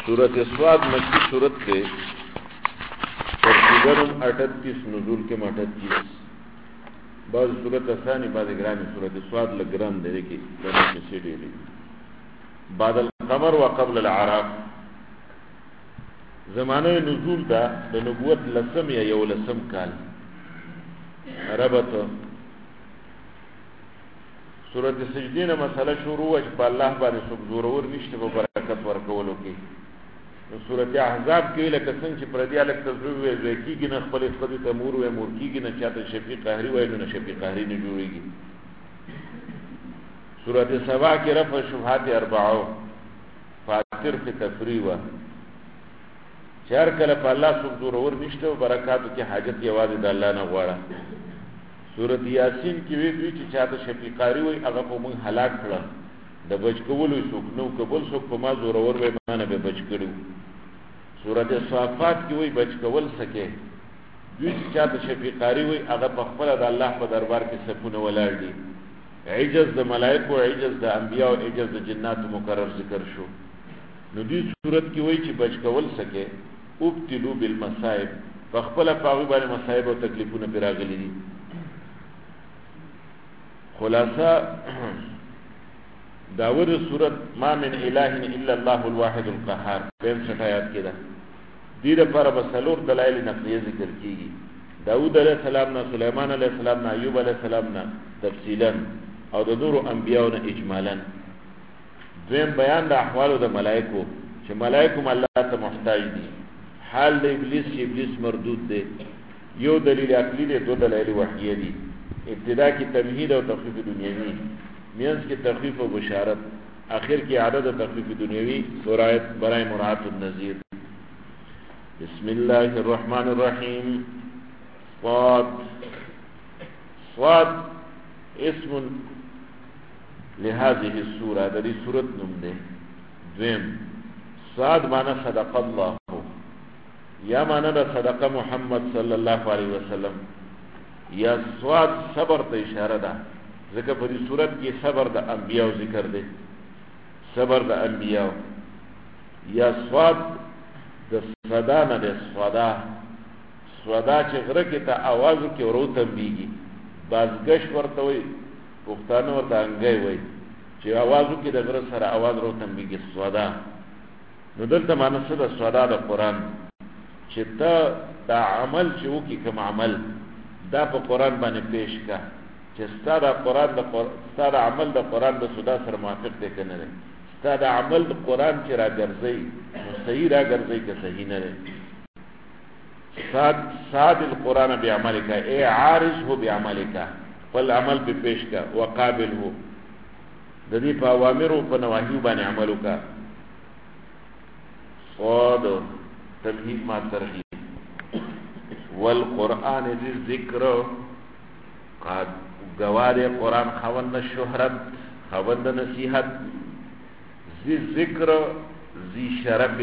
सूरत स्वाद मक्की सूरत के तर्तीबन 38 नजुल के 38 बाद सूरत आसानी बाद ग्रामी सूरत स्वाद लगरान दे की करने से डेली बादल कमर व कबल العراق ज़माने नजुल दा द नबुवत लसम या यौ लसम काल रबत सूरत सजदीन मसला शुरू वज पा अल्लाह बारे सब जोरवर निश्ते पर बरकत वर्कवलो की सूरत अहज़ाब के लक संग च प्रदिया लक तजुवे वेकी की न खपल खदी तमूर व मुर्की की न चाते शफी कहरी व न शफी कहरी न जुड़ेगी सूरत सबा के रफ़ शुबहात अरबाओ फातिर के तफरीवा चार कल पा अल्लाह सब जोरवर निश्ते बरकत के हाजत आवाज द अल्लाह न गवाड़ा सूरत यासीन की वे दुई चाहते शफीकारी हुई अगर को मुंह हलाक कड़ा द बच कबूल हुई सुख नो कबूल सुख पमा जोर और वे माना बे बच करू सूरत साफात की हुई बच कबूल सके दुई चाहते शफीकारी हुई अगर पखपल अल्लाह पर दरबार के सफुन वलार दी इज्जत द मलाइको इज्जत द अंबिया और इज्जत द जिन्नात मुकर्रर जिक्र शो नदी सूरत की हुई ची बच कबूल सके उब्तिलू बिल मसाइब पखपल पावी बारे मसाइब और तकलीफों ने पिरागली दी खुलासा दावर सूरत मा मिन इलाहिन इल्ला अल्लाहुल वाहिदुल क़हार 65 आयत के दा दीर पर बसलूर दलाइल नक़लिया जिक्र कीगी दाऊद अलैहि सलाम ना सुलेमान अलैहि सलाम ना अय्यूब अलैहि सलाम ना तफसीलन और द नूर अंबिया ना इजमालन द्वेम बयान द अहवाल द मलाइको कि मलाइको अल्लाह से मुहताज दी हाल द इब्लिस मरदूद दे यो दलील अक्ली दे दो दलाइल वहयी दी ابتدا کی تمہید اور تخفیف دنیاوی میانس کی تخفیف و بشارت آخر کی عادت اور تخفیف دنیاوی برائے مراعات النذیر بسم اللہ الرحمن الرحیم صاد اسم لهذه السورة دری سورت نم دے دویم صاد معنی صدق اللہ یا معنی دا صدق محمد صلی اللہ علیہ وسلم یا سواد صبر ته اشاره ده ځکه په دې صورت کې صبر د انبیاء ذکر دی صبر د انبیاء یا سواد د صدا نه د صدا چې غره کې ته आवाज کې وروته بیږي بازگش ورته وي پښتانه ورته انګي وي چې आवाज کې د غره سره आवाज وروته بیږي صدا نو دلته معنی څه د صدا د قران چې ته د عمل چې وکي کوم عمل دا په قران باندې پیش کا چې ستاره قران د ستاره عمل د قران د صدا سره موافق دی کنه نه ستاره عمل د قران چې راګرځي نو صحیح راګرځي که صحیح نه دی صاد القران بعملک ای عارضه بعملک فل عمل به پیش کا وقابله د دې په اوامر او په نواهی باندې عمل وکا صاد تمهید ما ترغیب والقرآن ذی ذکر قد گوار قرآن خوند شهرت خوند نصیحت ذی ذکر ذی شرف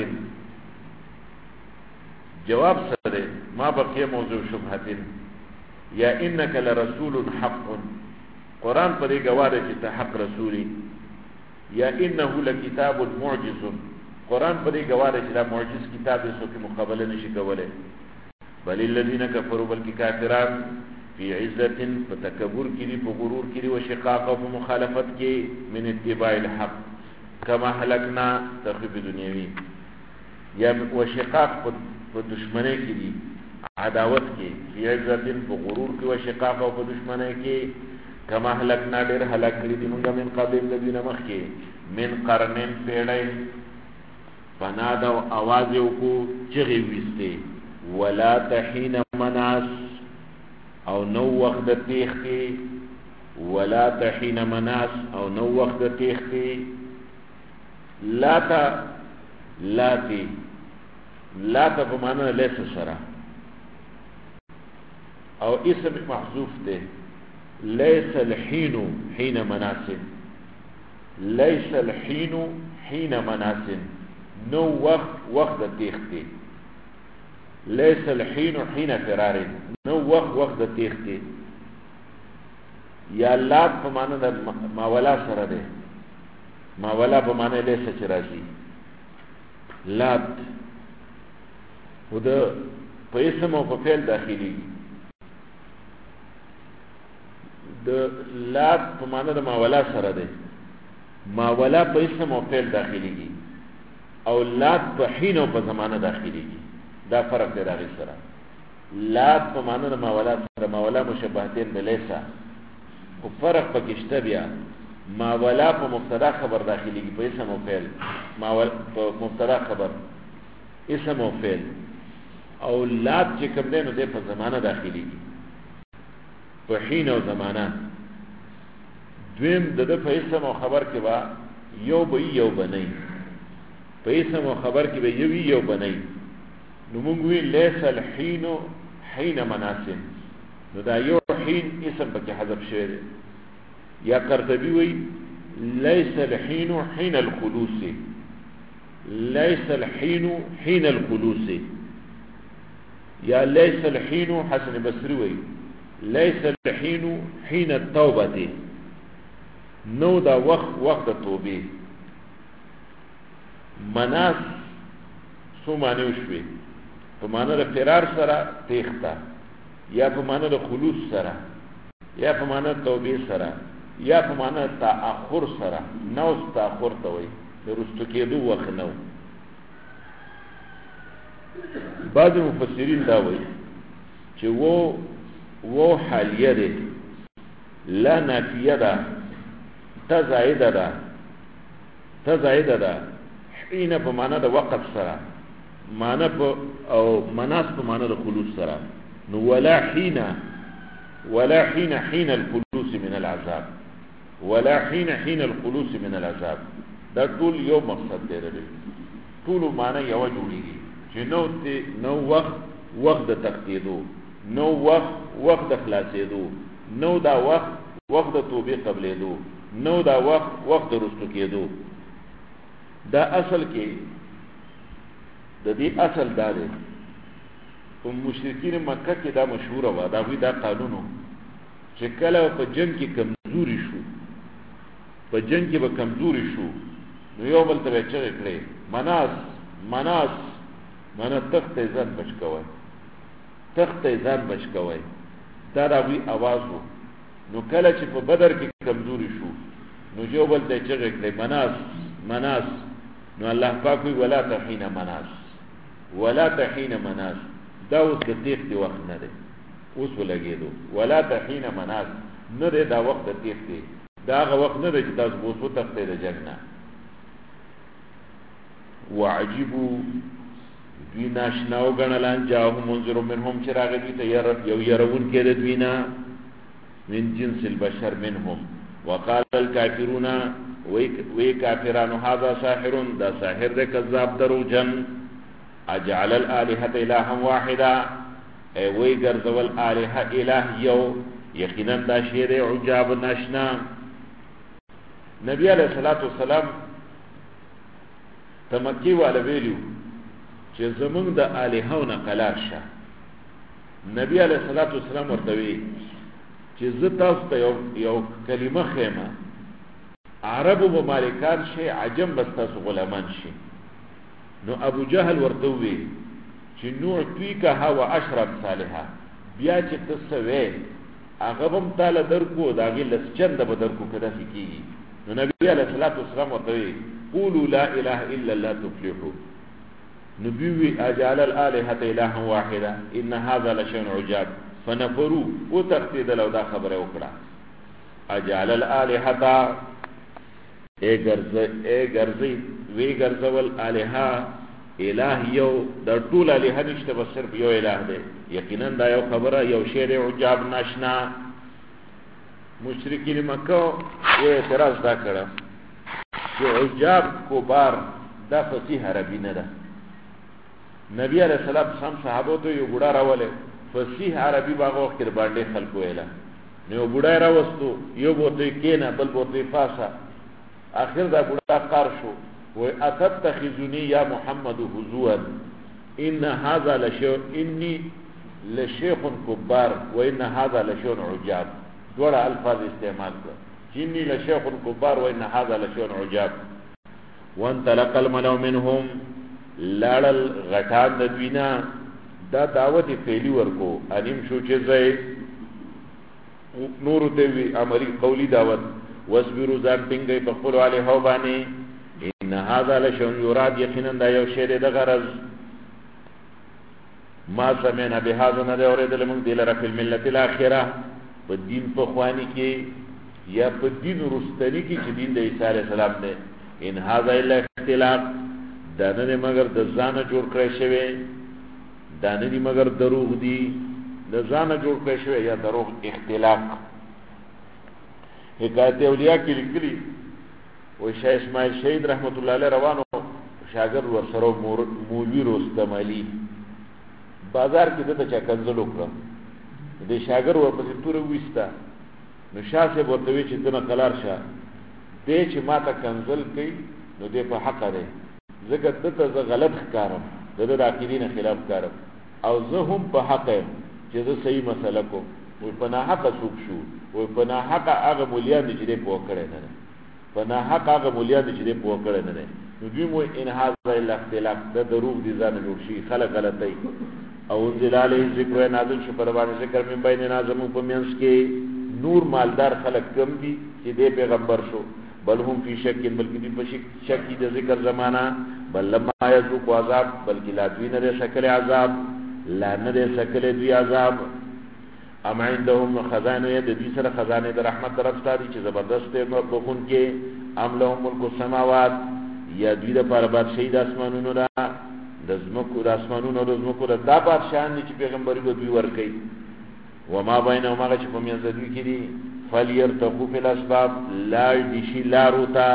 جواب سره ما بقی موضوع شبهت یا انک لرسول حق قرآن پر گوار چې حق رسولی یا انه لکتاب معجز قرآن پر گوار چې معجز کتاب سو کی مقابله نشي کوله بل الذين كفروا بل كافرون في عزة فتكبر كري بغرور كري وشقاق ومخالفت كي من اتباع الحق كما هلكنا تخفيف دنيوي يا وشقاق بدشمنه كري عداوت كي في عزة بغرور كي وشقاق وبدشمنه كي كما هلكنا دير هلاك كري دي من قبل الذين مخكي من قرنين پیڑای فنادوا आवाज وکو چغي وسته ولا تحين مناس او نو وقت تیختی ولا تحين مناس او نو وقت تیختی لاتا بمعنى ليس سرا او اسم محذوف ده ليس الحين حين مناس ليس الحين حين مناس نو وقت تیختی ليس الحين حين فرار نو وقت تیختی یا لات په معنی د ماولا سره ده ماولا په معنی له سچ راځي لات و د په اسم او په فعل داخلي د لات په معنا د ماولا سره ده ماولا په اسم او فعل داخلي او لات په حين او په زمانه داخلي دا فرق دی راغی سره لات په معنا د ماولا سره ماولا مشبهتين بلیسا او فرق پکې شته بیا ماولا په مبتدا خبر داخلي په اسم او فعل ماولا په مبتدا خبر اسم او فعل او لات چې کوم دی نو د په زمانه داخلي په حين او زمانه دویم د په اسم او خبر کې وا یو به یو بنئ په اسم او خبر کې به یو بنئ نو موږ وی لیس الحين حين مناسب نو دا یو حين اسم پکې حذف شوی دی یا قرطبي وی ليس الحين حين الخلوص ليس الحين حين الخلوص یا ليس الحين حسن بصري وی ليس الحين حين التوبه نو دا وقت توبه مناس سو معنی وشوي په معنی د فرار سره تیختا یا په معنی د خلوص سره یا په معنی د توبه سره یا په معنی د تاخر سره نو تاخر ته وي د رستو کېدو وخت نو بعض مفسرین دا وایي چې وو حالیه ده لا نافیه ده تزاید ده حين په معنا د وقت سره معنا په او مناس په معنا د خلوص سره نو ولا حين حين الخلوص من العذاب ولا حين الخلوص من العذاب دا ټول یو مقصد دی لري ټول معنا یو جوړیږي چې نو وخت د تقدیدو نو وخت د خلاصېدو نو دا وخت د توبې قبلېدو نو دا وخت د رستو کېدو دا اصل کې د دې اصل دا دی په مشرکین مکه کې دا مشهور و دا وی دا قانونو چې کله په جنگ کې کمزوري شو په جنگ کې به کمزوري شو نو یو بل ته چې کړي مناس تخت ځان بچ کوي دا راوی आवाज وو نو کله چې په بدر کې کمزوري شو نو یو بل ته چې کړي مناس نو الله پاک وی ولا تحین مناس دا اوس د تیخت وخت نه دی اوس ولګېدو ولا تحین مناس نه دی دا وخت د تیخت دی دا هغه وخت نه دی چې تاسو اوس وتښتئ د جنګ نه وعجبوا دوی ناشنا وګڼل جاءهم منذر منهم چې راغی دوی ته یو يرون کې د دوی نه من جنس البشر منهم وقال الكافرون وی کافرانو هذا ساحر دا ساحر دے کذاب دروجن اجعل الالهه الها واحدا ای وی ګرځول الها اله یو یقینا دا شی دی عجاب ناشنا نبی علیہ الصلوۃ والسلام تمکی والا ویلو چې زمونږ د الهونه قلار شه نبی علیہ الصلوۃ والسلام ورته وی چې زه تاسو ته یو کلمه خیمه عربو ممالکان شي عجم بس تاسو غلامان شي نو ابو جهل ورته وی چې نعطيك هوا اشرب صالحا بیا چې تسوي هغه هم تعالی درکو داغه لسچند به درکو کده کیږي نو نبی علیہ الصلوۃ والسلام ورته وی قولوا لا اله الا الله تفلحوا نبي وی اجعل الالهه اله واحده ان هذا لشيء عجاب فنفروا وتقتيد لو دا خبره وکړه اجعل الالهه اے ګرځي وی ګرځول الها الہ یو د ټول الہ نشته بس صرف یو الہ دی یقینا دا یو خبره یو شی دی عجاب ناشنا مشرکین مکه یې اعتراض دا کړه چې عجاب کوبار دا فصیح عربی نه ده نبی علیہ السلام صحابو ته یو ګډا راولې فصیح عربی باغ وخت باندې خلق ویلا نو ګډا راوستو یو بوته کینا بل بوته پاسا اخر دا ګډا کار شو و اتتخذنی یا محمد حضوا ان هذا لشيء اني لشيخ كبار وان هذا لشيء عجاب دوړه الفاظ استعمال کړ اني لشيخ كبار وان هذا لشيء عجاب وانطلق الملأ منهم لاړل غټان د دوینا دا دعوت فعلی ورکو انیم شو چې زای نور ته وی عملی قولی دعوت واصبروا ذان ټینګي په خپل علی هو باندې ان هذا لشون یراد یقینا دا یو شی د غرض ما سمعنا بهذا نه اورید لمن دل رف الملت الاخره په دین په خوانی کې یا په دین رستنی کې چې دین د عیسی علی السلام دی ان هذا الا اختلاف دا نه مگر د ځان جوړ کړی شوی دا نه مگر دروغ دی د ځان جوړ کړی شوی یا دروغ اختلاف حکایت اولیاء کې لیکلي و شیخ اسماعیل شهید رحمت الله علیه روانو شاګرد ورسره مولوی رستم علی بازار کې دته چا کنزل وکړه د شاګرد ورپسې تور وستا نو شاسه ورته وی چې دنه قلار شه دې چې ماته کنزل کوي نو دې په حق ده زګه دته ز غلط ښکارم دغه عقیدین خلاف کارم او زه هم په حق یم چې زه صحیح مسله کوم و په نه حق سوق شو و په نه حق هغه مولیا دې چې په وکړه نه په نه حق هغه مولیا دې چې په وکړه نه نو دوی مو ان هاذا الا اختلاف د دروغ دي ځان جوړ شي خلک غلطي او انزل علیه ذکر نازل شو پر باندې ذکر من بین نازم په مینس کې نور مالدار خلق کم دي چې دې پیغمبر شو بل هم فی شک بلکې دې په شک د ذکر زمانہ بل لما یذوق عذاب بلکې لا دوی نه شکل عذاب لا نه شکل دوی عذاب ام عندهم خزانه د دې سره خزانه د رحمت طرف ستاري چې زبردست نو په خون کې ام لهم ملک السماوات یا دوی د پر بادشاہي د اسمانونو را د زمکو د اسمانونو د زمکو د دا بادشاہان چې پیغمبري به دوی ورکي وما بينهما چې په میانځ دوی کې دي فليرتقوا في الاسباب لا دشي لا روتا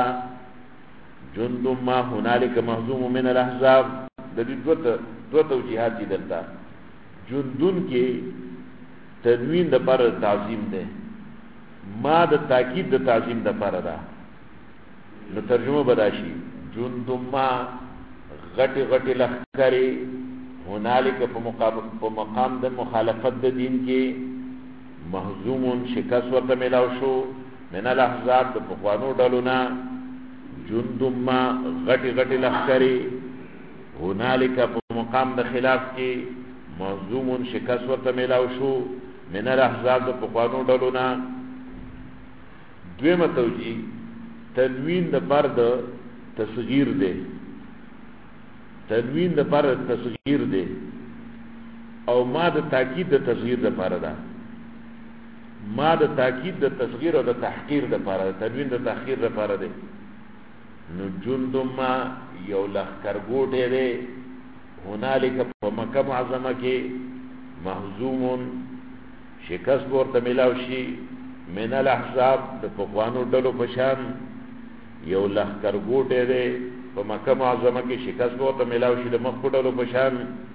جند ما هنالك مهزوم من الاحزاب د دې دوه توجيهات دي دلته جندون کې تنوین د پر تعظیم ده ما د تاکید د تعظیم د پر ده نو ترجمه بداشي جند ما غټي غټي لخرې هنالک په مقام د مخالفت د دین کې محزومون شکست ورته ملاو شو من الاحزاب د پخوانو ډلونه جندم ما غټي غټي لخرې هنالک په مقام د خلاف کې محزومون شکست ورته ملاو شو من الاحزاب د پخوانو ډلونه دویمه توجیه تنوین د پر د تصغیر ده تنوین د پر تصغیر ده او ما د تاکید د تصغیر د پر ده ما د تاکید د تصغیر او د تحقیر د پر ده تنوین د تحقیر د پر ده نو جندم ما یو لخرګوټه ده هنالک په مکه معظمه کې محزومون شکست ورته ملاو شي من الاحزاب د پخوانو ډلو پشان یو لخرګوټه ده په مکه معظمه کې شکست ورته ملاو شي د مخکړو پشان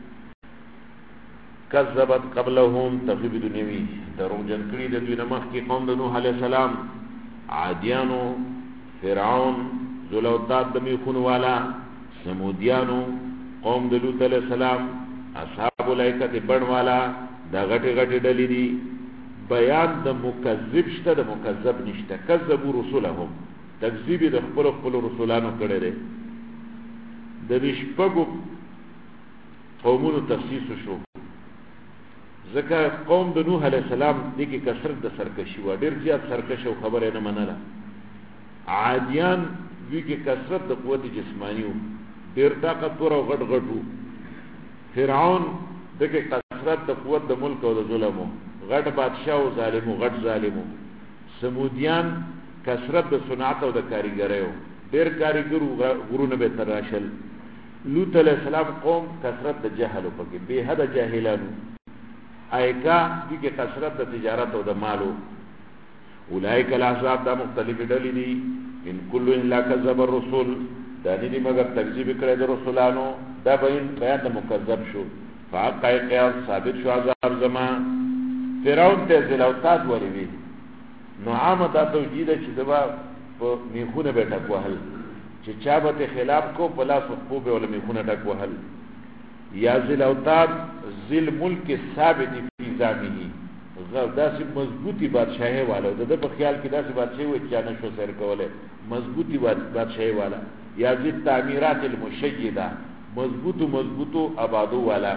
کذبت قبلهم تخیب دنیوی درو جن کړي د دوی نمخ کې قوم د نوح علی السلام عادیانو فرعون ذوالأوتاد د میخونو والا سمودیانو قوم د لوط علی السلام اصحاب الایکه بڼ والا دا غټي غټي ډلې دي بیان د مکذب شته د مکذب نشته کذبوا رسولهم تکذیب د خپل رسولانو کړي دي د نشپګو قومونو تخصیص شو ځکه قوم د نوح علی السلام دغه کثرت د سرکشي و ډیر زیات سرکشه او خبره نه منله عادیان دغه کثرت د قوت جسمانی و ډیر طاقت ور او غټ غټو فرعون دغه کثرت د قوت د ملک او د ظلمو غټ بادشاہ او ظالمو غټ ظالمو سمودیان کثرت د صنعت او د کاریګریو ډیر کاریګرو غرونه به تراشل لوط علیہ السلام قوم کثرت د جهل په کې به حد جاهلانو ایکا دغه کثرت د تجارت او د مالو اولئک الاحزاب دا مختلف ډلې دي ان کل الا کذب الرسل دا دې مگر تکذیب کړي د رسولانو دا بیان د مکذب شو فاقع ثابت شو عذاب زما فرعون ته ذلوتات ولوي نو عامه دا توجید چې دبا په میخونه به ټک وهل چې چا به خلاف کو بلا سخو به ول میخونه ټک وهل یا ذلوتات ذل ملک ثابت فی ذاته داسې مضبوطی بادشاہي والا د په خیال کې داسې بادشاہي و چې نه شو سر کوله مضبوطی بادشاہي والا یا ذل تعمیرات المشیده مضبوطو آبادو والا.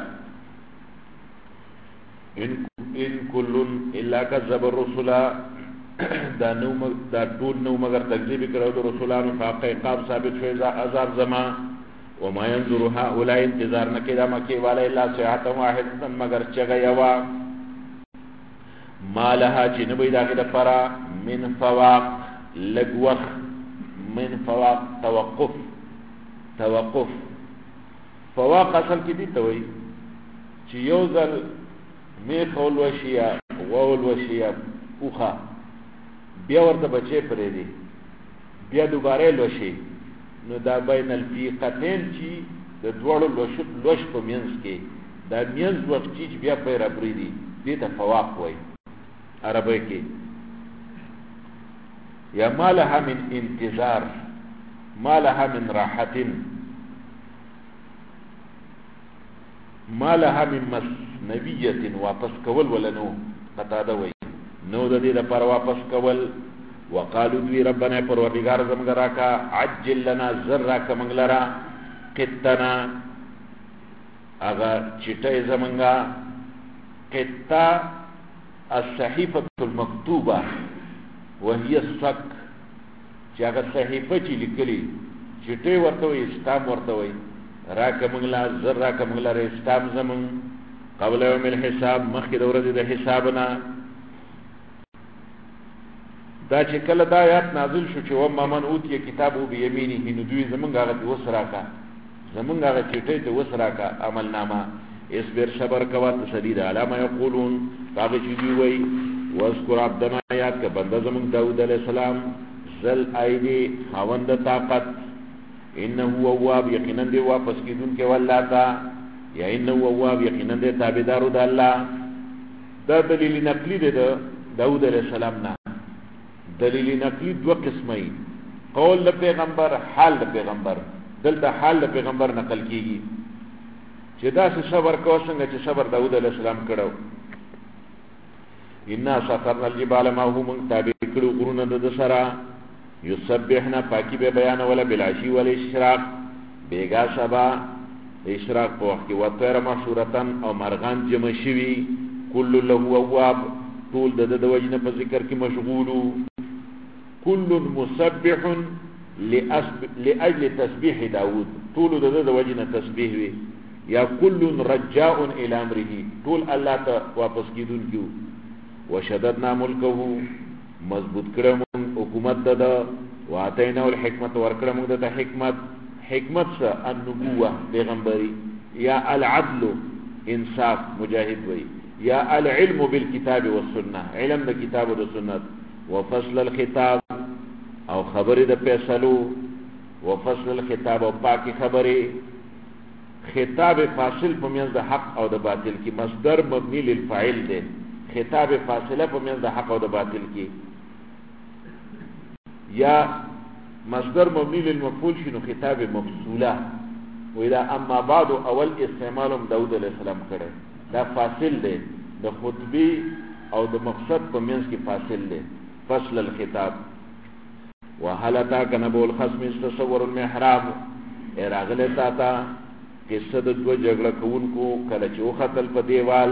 ان کلن الا کذب الرسل دا ټول نو مگر تکذیب کړو د رسولانو، فاق عقاب ثابت شوی عذاب زما. وما ينظر هؤلاء انتظار نکي دا مکی والا الا ساعه واحده مگر چغه یوا، ما لها چې نبی داګه د پرا من فواق لګوخ، من فواق توقف. فواق اصل کې دي ته وایي چې یو ځل میخ ولوشیا وولوشیا اوخه بیا ورته بچې پرې دي بیا دوباره لوشي، نو دا بین الفیقتین چې د دوړو لوش په منځ کې دا منځ وخت چې بیا پرې رابري دي دې ته فواق وایي عربی کې. یا ما لها من انتظار، ما لها من راحت، ما لها من مسنویت واپس کول ولنو قطاده وی نو د دې لپاره واپس کول. وقالو دوی ربنا پروردگار زمونږ راکا عجل لنا ذرا کمنګلرا قطنا اغا چټه زمونږه قطا الصحيفه المكتوبه وهي الصك چې هغه صحیفه چې لیکلي چټه ورته وي اسلام ورته وي راکه منګلا زر راکه منګلا اسلام زمون قبل يوم الحساب مخکې د ورځې د حسابنا. دا چې کله دا آیات نازل شو چې و ما من اوتی کتابو بیمینه نو دوی زمونږ هغه وسراکا زمونږ هغه چټه ته وسراکا عمل نامه. اصبر صبر کوا تسدید علامه یقولون هغه چې دوی وایي واذكر عبدنا یاد ک بنده زمون داوود علیہ السلام ذل ایدی خوند طاقت انه اواب یقینا دی واپس کیدون کې ولاتا یا انه اواب یقینا دی تابعدارو د الله. دا دلیل نقلی دی د داوود علیہ السلام نه. دلیل نقلی دو قسمه قول د پیغمبر حال د پیغمبر. دلته حال د پیغمبر نقل کیږي چې دا صبر کو څنګه چې صبر داوود علیہ السلام کړو. ان سخرنا الجبال ما هو من تابع کړو غرونه د سرا یسبحنا پاکی به بیان ولا بلاشی ولا اشراق بیگا سبا اشراق په وخت کې وتر مشورتن او مرغان جمع شوی کل له اواب طول د وجنه په ذکر کې مشغولو. كل مسبح لاجل تسبيح داود طول د وجنه تسبيح وي یا كل رجاء الى امره طول الله ته واپس کیدون کیو. وشددنا ملکه مضبوط کړم حکومت د واتینا الحکمت ورکړم د حکمت سره النبوه پیغمبري یا العدل انصاف مجاهد وي یا العلم بالكتاب والسنه علم د کتاب او د سنت. وفصل الخطاب او خبره د فیصلو وفصل الخطاب او پاکي خبره خطاب فاصل په منځ د حق او د باطل کې مصدر مبني للفاعل ده. خطاب فاصله په منځ د حق او د باطل کې یا مصدر مبني للمفعول شنو خطاب مفصوله. واذا اما بعد اول استعمالهم داود علیہ السلام کړه دا فاصل ده د خطبه او د مقصد په منځ کې فاصل ده فصل الخطاب. وحلتا کنبو الخصم تصور المحراب اراغله تا قصه د دو جګړه کوونکو کله چې وختل په دیوال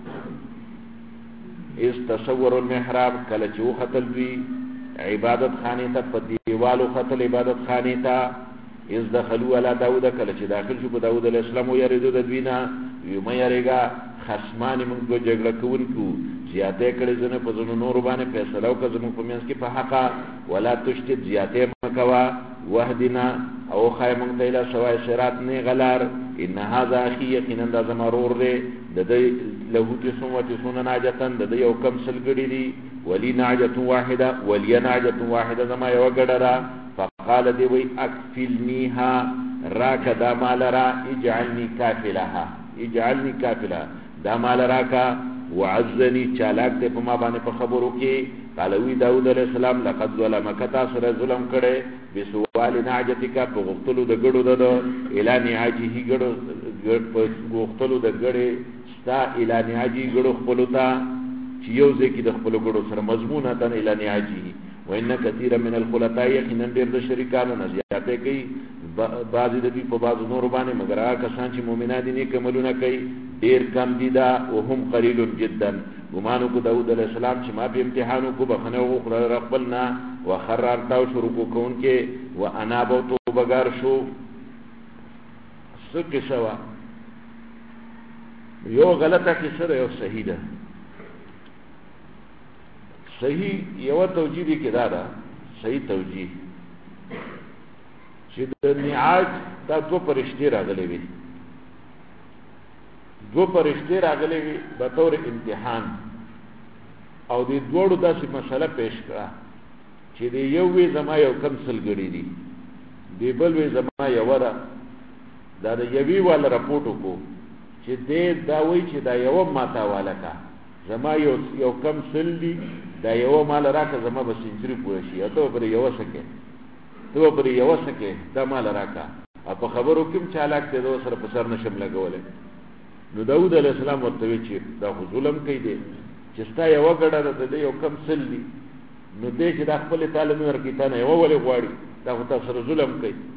اس تصور المحراب کله چې وختل وی عبادت خانه ته په دیوالو ختل عبادت خانه ته اس دخلوا على داود کله چې داخل شو په داود علیہ السلام یریدو د دوینا یوم یریګا خصمان موږ دو جګړه کوونکو زیاته کړي زنه په زنو نور باندې فیصله وکړو په منځ کې په حقا ولا تشتت زیاته مکوا وحدنا او خای مونږ ته له سوای صراط نه غلار. ان هذا اخي یقینا د زمرور دی د له دې سموت سن ناجتن د یو کم سلګړي دي ولی ناجت واحده ولی ناجت واحده زما یو غډرا. فقال دی وی اکفلنیها راک دا مالرا اجعلنی کافلها اجعلنی کافلها دا مالرا کا وعزنی چالاک ته په ما باندې په خبرو کې. قال وی داود علیہ السلام لقد ظلمك تاسو ظلم کړي بسوال نعجتک په غختلو د ګړو د اعلان عاجه ګړو په غختلو د ګړې ستا اعلان عاجه ګړو خپلوتا چې یو ځکه د خپل ګړو سره مضمونه تن اعلان عاجه. وان كثير من الخلطاء يقينا ډېر د شریکانو نه زیاته کوي بعضې د دوی په بعضو نورو باندې مګر هغه کسان چې مؤمنان دي نیک عملونه کوي ډېر کم دي دا وهم قلیل جدا ګمان وکړو داود علیه السلام چې ما په امتحان وکړو بخښنه وغوښتله له خپل نه وخر ارتاو شو رکوع کوونکې واناب او توبهګار شو څه کیسه وه یو غلطه کیسه ده یو صحیح ده صحیح یوه توجیه دي کې دا ده صحیح توجیه چې د نعاج دا دوه فرشتې راغلې وي دوه فرشتې راغلې وي بطور امتحان او د دوړو داسې مسله پیش کړه چې د یو وی زما یو کم سلګړي دي د بل وی زما یو ده دا د یوې والا راپورټ وکړو چې دې دا وایي چې دا یوه ماته والا کا زما یو کم سل دي دا یوه مال راکه زما به سینچري پوره شي او ته پرې یوه سکې دا مال راکه او په خبرو کې هم چالاک دی د سره په سر نشم لګولی نو داود علیه السلام ورته وی چې دا خو ظلم کوي دی چې ستا یوه ګډه ده د دې یو کم سل دي نو دی چې دا خپلې تعلیم ورکړي تا نه یوه ولې غواړي دا خو تا سره ظلم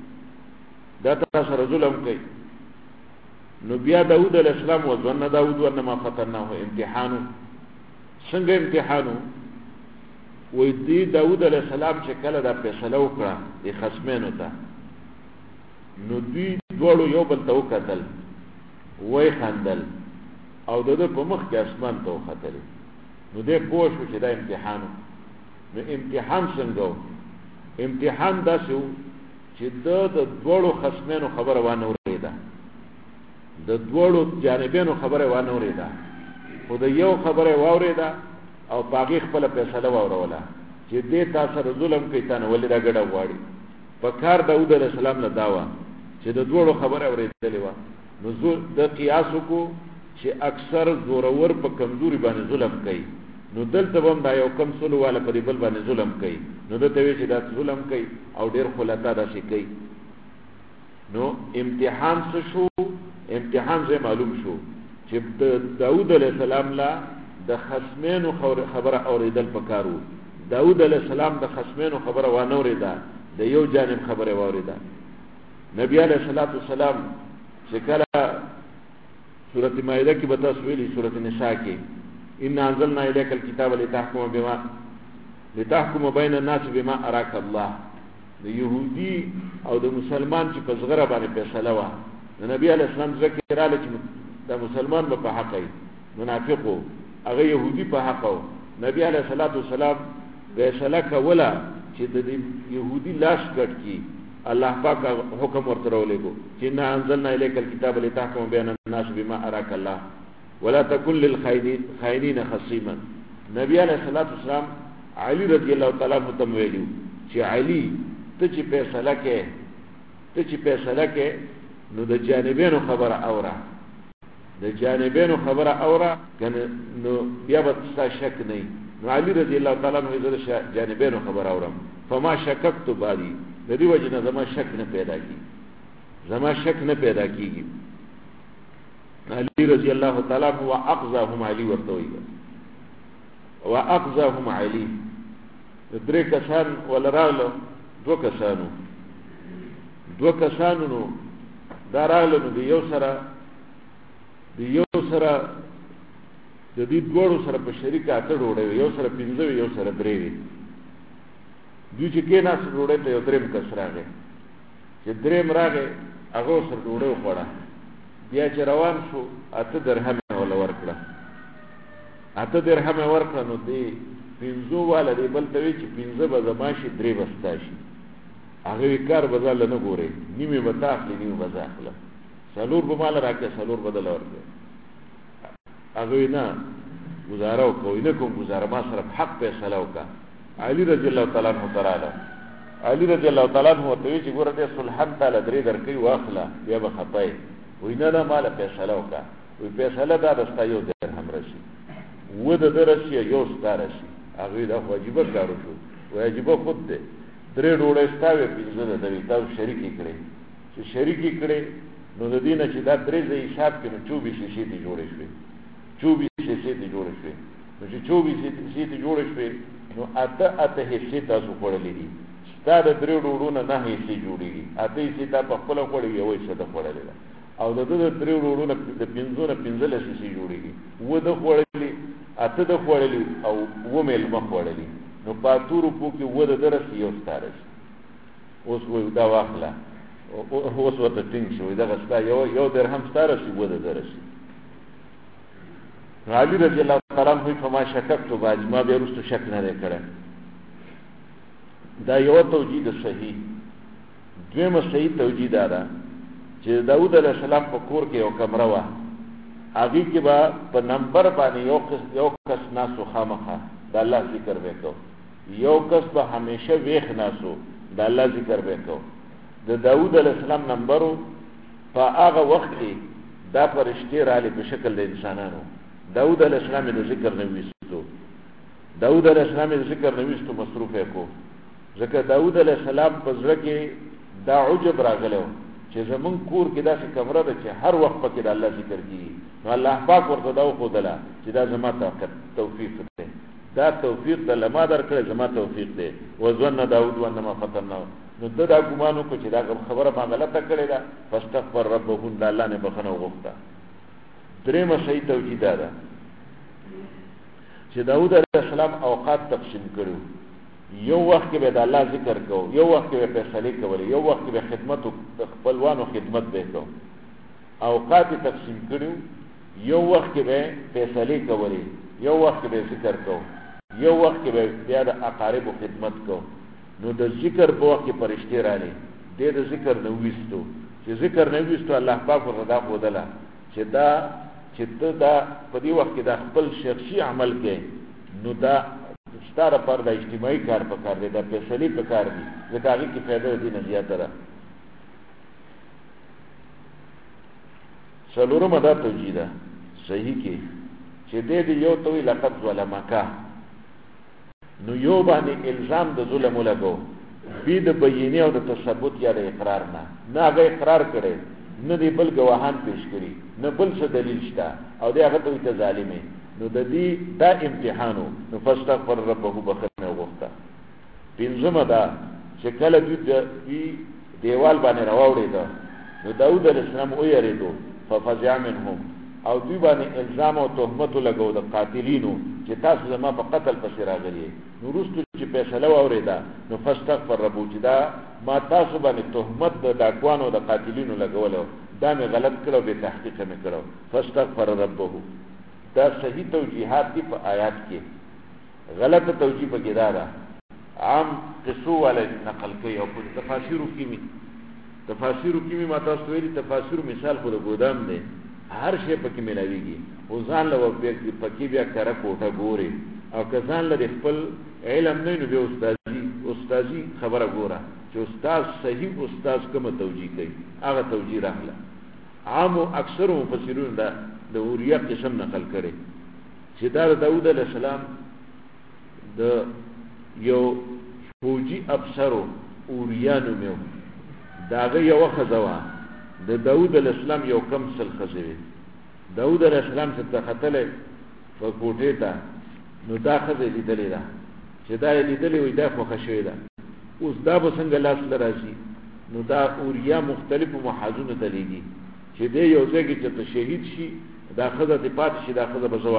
کوي نو بیا داود علیه السلام وظن داود انما فتناه امتحانو څنګه امتحانو وی دی داود علیه السلام چې کله دا فیصله وکړه د خصمینو ته نو دوی دواړو یو بل ته وکتل وی خندل او د ده په مخ کې اسمان ته وختلې نو دی پوه شو چې دا امتحانو نو امتحان څنګه و امتحان داسې و چې ده د دواړو خصمینو خبره وانه اورېده د دواړو جانبینو خبره وانه اورېده خو د یو خبره واورېده او په هغې خپله فیصله واوروله چې دې تا سره ظلم کوي تا نه ولې دا ګډه غواړي په کار داود علیه السلام له دا وه چې د دواړو خبره اورېدلې وه نو د قیاس وکړو چې اکثر زورور په کمزوري باندې ظلم کوي نو دلته به هم دا یو کم سلو والا په دې بل باندې ظلم کوي نو دته وی چې دا ظلم کوي او ډېر خلطا داسې کوي نو امتحان څه شو امتحان زه معلوم شو چې د داود علیه السلام لا د خصمینو خبره اوریدل پکارو داود علیه السلام د خصمینو خبره وانه اوریده د یو جانب خبره واوریده نبی علیه السلام چې کله سورۃ مائده کې به تاسو ویلي سورۃ نساء کې ان انزلنا الیک الکتاب لتحکم بین الناس بما اراک الله د یهودي او د مسلمان چې په زغره باندې فیصله وه د نبی علیه السلام ذکر رااله چې د مسلمان به په حق وي منافق و هغه يهودي په حق او نبی علیه السلام فیصله کوله چې د يهودي لاش کټ کی الله پاک حکم ورته ولېګو چې نه انزلنا الیک الکتاب لتحکم بین الناس بما اراک الله ولا تكن للخائنين خصيما نبی علیه السلام علی رضی الله تعالی عنہ ته ویلو چې علی ته چې فیصله کې نو د جانبینو خبره اوره کنه نو بیا به څه شک نه نو علی رضی الله تعالی عنہ زه جانبینو خبره اورم فما شککت بعدی د دې وجه نه زما شک نه پیدا کیږي علی رضی الله تعالی عنہ واقضاهم علی ورتوي واقضاهم علی درې کسان ولراله دو کسانو نو داراله نو یو سره د دې دوړو سره په شریکه اته ډوډۍ یو سره 15 یو سره 3 دوی چې کې ناس ډوډۍ ته یو دریم کس راغی چې دریم راغی هغه سره ډوډۍ وخوړه بیا چې روان شو اته درهم ولا ورکړه نو دی 15 والا دی بل ته وی چې 15 به زما شي 3 بستا شي هغه کار بدل نه ګوري نیمه وتا اخلي نیمه وتا اخلي سلور به مال راکې سلور بدل ورکړي هغه نه گزاره کوي نه کوم گزاره ما سره حق فیصله وکړه علی رضی الله تعالی عنہ ته چې ګوره دې صلحن تعالی درې درکې واخله بیا به خطای وینه نه مال فیصله وکړه وی فیصله دا رستا یو درهم راشي و د درشي یو ستاره شي هغه دا واجب کارو شو واجب خود دې درې ډوړې ستاوي 15 د دوی تاسو شریکي کړي نو د دینه چې دا درې ځای حساب کې نو 24 شي دي جوړې شوې نو چې 24 شي دي جوړې شوې نو اته حصے تاسو پړلې دي ستا د درې ډوډونه نه حصې جوړېږي، اته حصې تا په خپله خوړې، یوه حصه ده خوړلې ده، او د ده د درې ډوډونه د پنځو نه 15 حصې جوړېږي، اووه ده خوړلي، اته ده خوړلي او اووه میلمه خوړلي، نو په اتو روپو کې اووه د ده رسي، یو ستا رسي. اوس وایي دا واخله، اوس ورته ټینګ شو، دغه ستا یو درهم ستا رسي، اووه د ده رسي. علي رضی الله تعالی عنہ فما شککت بعد ما بیا وروسته شک نه دی کړی. دا یو توجیه د صحیح. دویمه صحیح توجیه دا ده چې داود علیه السلام په کور کې یو کمره وه، هغې کې به په نمبر باندې یو کس ناسو خامخا د الله ذکر به کو، یو کس به همیشه ویښ ناسو د الله ذکر به کو. د داود علیه السلام نمبرو په هغه وخت کې دا فرشتې راغلې په شکل د انسانانو. داود علیه السلام د ذکر نه ویستو، داود علیه السلام د ذکر نه ویستو مصروف یې کو، ځکه داود علیه السلام په زړه کې دا عجب راغلی و چې زمونږ کور کې داسې کمره ده چې هر وخت پکې د الله ذکر کېږي. نو الله پاک ورته دا وښودله چې دا زما توفیق دی، دا توفیق د الله ما درکړی، زما توفیق دی. وظن داود انما فتناه، نو ده دا ګمان وکړو چې دا خبره ما غلطه کړې ده، فاستغفر ربه، د الله نه بخښنه وغوښته. درېمه صحیح توجیه دا ده چې داود علیه السلام اوقات تقسیم کړو، یو وخت کې به د الله ذکر کو، یو وخت کې به فیصلې کولې، یو وخت کې به خدمت د خپلوانو خدمت به کو. اوقات تقسیم کړو، یو وخت کې به فیصلې کولې، یو وخت کې به ذکر کو، یو وخت کې به بیا د اقاربو خدمت کو. نو د ذکر په وخت کې فرشتې راغلې، دې د ذکر نه ویستو، چې ذکر نه ویستو الله پاک ورته دا ښودله چې چې ته دا په دې وخت کې دا خپل شخصي عمل کې، نو دا ستا لپاره د اجتماعي کار پکار دی، دا فیصلې پکار دي، ځکه هغې کې فایده د دې نه زیاته ده. څلورمه دا توجیه ده صحیح کې چې دې یو ته وایي لقد ظلمکه، نو یو باندې الزام د ظلم ولګو، بې د بیینې او د تثبت یا د اقرار نه هغه اقرار کړی، نه دی بل گواهان پیش کړي، نه بل څه دلیل شته، او دی هغه ته وایي ته ظالم یې. نو د دې دا امتحانو، نو فاستغفر ربه، بخښنه وغوښته. پنځمه دا چې کله دوی دیوال باندې راواوړېده، نو داود علیه السلام ویرېدو، ففزع منهم، او دوی باندې الزام او تهمت ولګو د قاتلینو چې تاسو زما په قتل پسې راغلي. نو وروسته چې فیصله واورېده، نو فاستغفر ربه، چې دا ما تاسو باندې تهمت د ډاکوانو د قاتلینو لګولو، دا مې غلط کړو، بې تحقیقه مې کړو. فاستغفر ربه. دا صحیح توجیهات دي په آیات کې، غلطه توجیه پکې دا ده، عام قصو والا نقل کوي، او په تفاسیرو کې مې ما تاسو ویلي تفاسیرو مثال خو د ګودام دی، هر شی پکې ملاویږي، خو ځان له پکې بیا کره کوټه ګوري، او که ځان له خپل علم نه نو بیا استاذي خبره ګوره چې استاد صحیح استاد کومه توجیه کوي، هغه توجیه راغله. عام او اکثر مفسرون دا د اوریا قسم نقل کړي چې دا داود علیه السلام د یو فوجي افسرو اوریا نومیو، دا هغه یوه ښځه وه، د داود علیه السلام یو کم سل ښځې وې. داود علیه السلام چې ته ختلی په کوټې ته، نو دا ښځه یې لیدلې ده، چې دا یې لیدلې وي، دا خوښه شوې ده. اوس دا به څنګه لاس ته راشي؟ نو دا اوریا مختلفو محاذونو ته لیږي چې دی یو ځای کې چې ته شهید شي، دا ښځه دې پاتې شي، دا ښځه به زه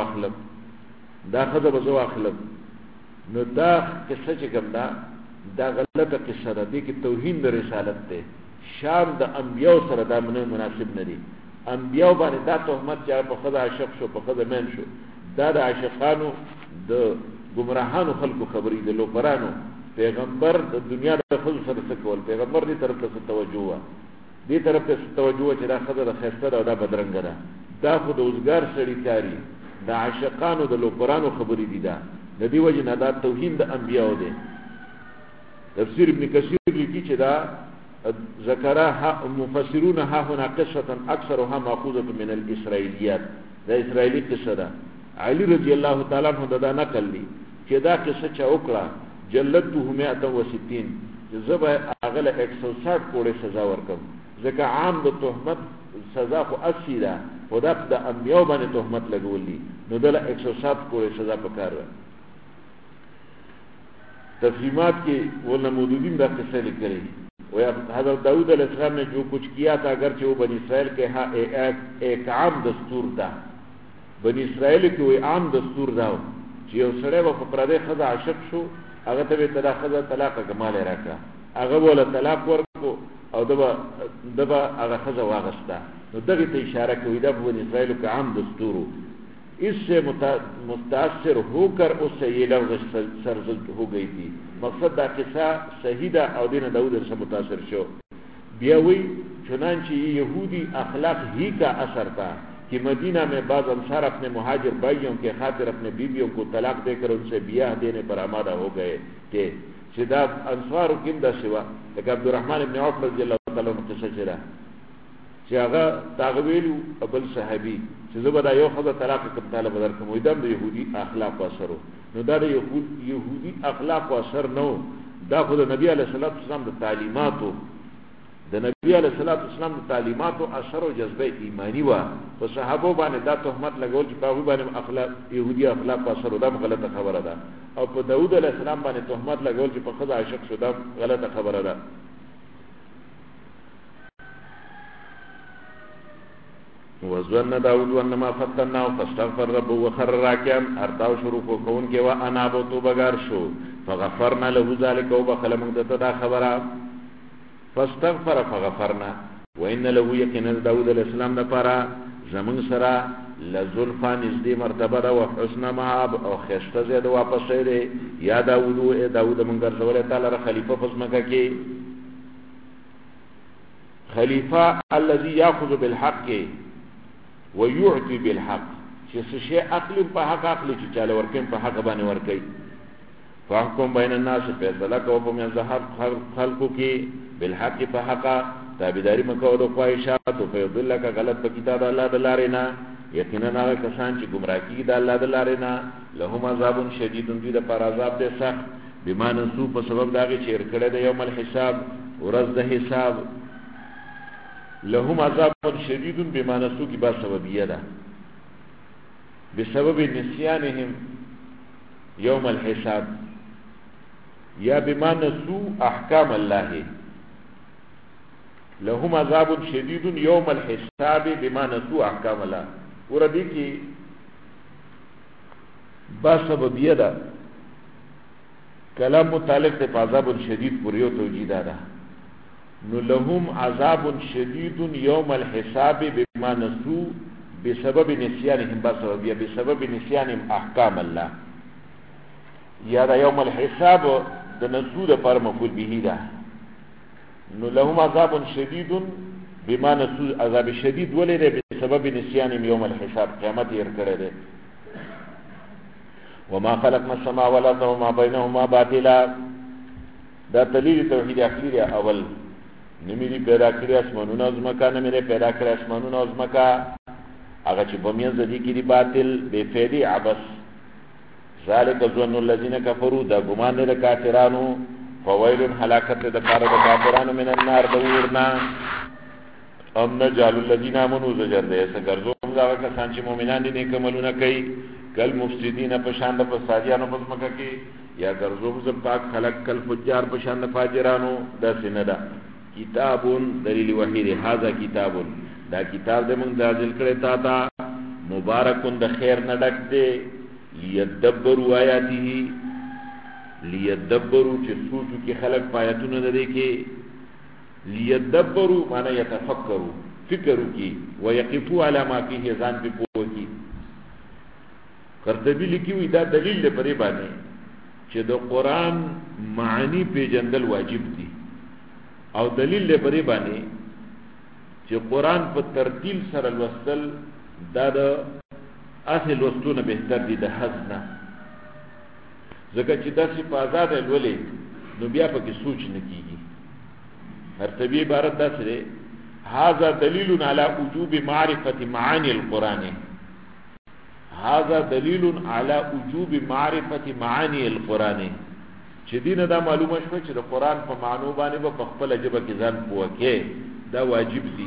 واخلم. نو دا قصه چې کوم ده، دا غلطه قصه ده، دې کې توهین د رسالت دی. شام د انبیاو سره دا مناسب نه دي. انبیاو باندې دا تهمت چې په ښځه عاشق شو، په ښځه مین شو، دا د عاشقانو د ګمراهانو خلکو خبرې، د لوپرانو. پیغمبر د دنیا د ښځو سره څه کول؟ پیغمبر دې طرف ته څه توجه وه؟ دې طرف ته څه توجه وه چې دا ښځه د ښایسته ده او دا بدرنګه ده؟ دا خو د اوزګار سړي کاري، د عاشقانو د لوپرانو خبرې دي. دا د دې وجې نه دا توهین د انبیاو دی. تفسیر ابن کثیر لیکي چې دا ذکرها مفسرون ها هنا قصه اکثرها ماخوذه من الاسرائیلیات، دا اسرائیلی قصه ده. علی رضی الله تعالی عنہ دا نقل دی چې دا قصه چا وکړه، جلدته 160، چې زه به هغه له 160 کوړې سزا ورکړم، ځکه عام د تهمت سزا خو 80 ده، خو دا د انبیاو باندې تهمت لګول دي، نو دله 160 کوړې سزا پکار ده. تفہیمات کے وہ نمودین دا قصہ لکھ رہی وہ حضرت داؤد علیہ السلام نے جو کچھ کیا تھا اگرچہ وہ بنی اسرائیل کے ہاں ایک عام دستور تھا بنی اسرائیل کی وہ عام دستور تھا چې یو سړی به په پردۍ ښځه عاشق شو هغه ته به یې دا ښځه طلاقه کمالی راکړه هغه به وله طلاق ورکړو او ده به هغه ښځه واغسته نو دغې ته اشاره کوي دا په بني اسرائیلو کې عام دستور و اس سے متاثر ہو کر اس سے یہ لفظ سرزد ہو گئی تھی مقصد دا قصہ صحیح دا او دین داود سے متاثر شو بیاوی چنانچہ یہ یہودی اخلاق ہی کا اثر تھا کہ مدینہ میں بعض انصار اپنے مہاجر بھائیوں کے خاطر اپنے بیویوں کو طلاق دے کر ان سے بیاہ دینے پر آمادہ ہو گئے تھے سیدھا انصار کم دا سوا لیکن عبدالرحمن ابن عوف رضی اللہ تعالیٰ عنہ قصہ چرا چې هغه تاغویلو ابل صحابي چې زه به دا یو ښځه طلاق کړم تعالی به درکړم وایي دا د یهودي اخلاقو اثر و نو دا د یهودي اخلاقو اثر نه و دا خو د نبي علیه الصلاة والسلام د تعلیماتو د نبي علیه الصلاة والسلام د تعلیماتو اثر او جذبه ایمانی وه په صحابو باندې دا تهمت لګول چې په هغوی باندې اخلاق یهودي اخلاقو اثر و دا غلطه خبره ده او په داود علیه السلام باندې تهمت لګول چې په ښځه عاشق شو دا غلطه خبره ده وظن داود وانما فتناه فاستغفر ربه وخر راكعا ارتاو شروع كون کې وانا بوتو بغار شو فغفرنا له ذلك وبخل من دا خبره فاستغفر فغفرنا وان له يقين داود عليه السلام لپاره زمون سره لزلفا نزدې مرتبه ده او حسن مآب او خسته زید واپس دی یا داود من ګرځول تعالی خلیفہ فزمکه کې خلیفہ الذي ياخذ بالحق ويعطي بالحق چې شی عقل په حق عقل چې چاله ورکم په حق باندې ورکي فاحكم بين الناس فیصله کو په مزهر خلقو کې بالحق په حق تابعداري مکو د خواهشات او فیضلک غلط په کتاب الله د لارې نه یقینا هغه کسان چې گمراه کیږي د الله د لارې نه لهم عذاب شدید دوی د پر عذاب دې سخت بما نسو په سبب داږي چې ورکړه د یوم الحساب ورځ د حساب لهم عذاب شدید بما نسو کی با سببیه ده بسبب نسیانهم یوم الحساب یا بما نسو احکام الله لهم عذاب شدید یوم الحساب بما نسو احکام الله وردی کی با سببیه ده کلام متعلق ته عذاب شدید پر یو توجیه ده نو لهم عذاب شدید یوم الحساب بما نسو بسبب نسیانهم بسبب بسبب نسیانهم احکام الله یا دا یوم الحساب د نسو د پر مفعول به ده نو لهم عذاب شدید بما نسو عذاب شدید ولې بسبب نسیانهم یوم الحساب قیامت یې کړه ده وما خلقنا السماء والارض وما بينهما باطلا دا دلیل توحید اخیر اول نمیری پیدا کړی اسمانونه او ځمکه نمیری پیدا کړی اسمانونه او ځمکه هغه چې په میانځ دي کې دی باطل بے فایده عبث ذالک ظن الذين كفروا دا ګمان نه کافرانو فویل هلاکت د کار د کافرانو من النار دورنا ام نجعل الذين امنوا زجر دې سګرزوم دا کسان چې مؤمنان دي نیک عملونه کوي کل مفسدین په شان د فسادیانو په ځمکه کې یا ګرځوم ز پاک خلق کل فجار په شان د فاجرانو دا سیندا کتاب دلیل وحید هاذا کتاب دا کتاب دې موږ نازل کړی تا مبارکون د خیر نه ډک دی لیدبروا آیاته لیدبروا چې سوچو کې خلق پایتونه نه دي کې لیدبروا معنی یتفکروا فکر کی ويقفوا على ما فيه ځان په پوه کی قرطبی لیکي وي دا دلیل لري باندې چې د قران معنی پیژندل واجب دي او دلیل لري باندې چې قران په ترتیل سره لوستل دا د اصل وستونه بهتر دي د حزنه ځکه چې داسې په آزاد ولولې نو بیا پکې سوچ نه کیږي مرتبه عبارت داسې ده هاذا دلیل علی وجوب معرفت معانی القرآن هاذا دلیل علی وجوب معرفت معانی القرآن چې دینه دا معلومه شوه چې د قرآن په معنی باندې په خپل ژبه کې ځان پوه کې دا واجب دي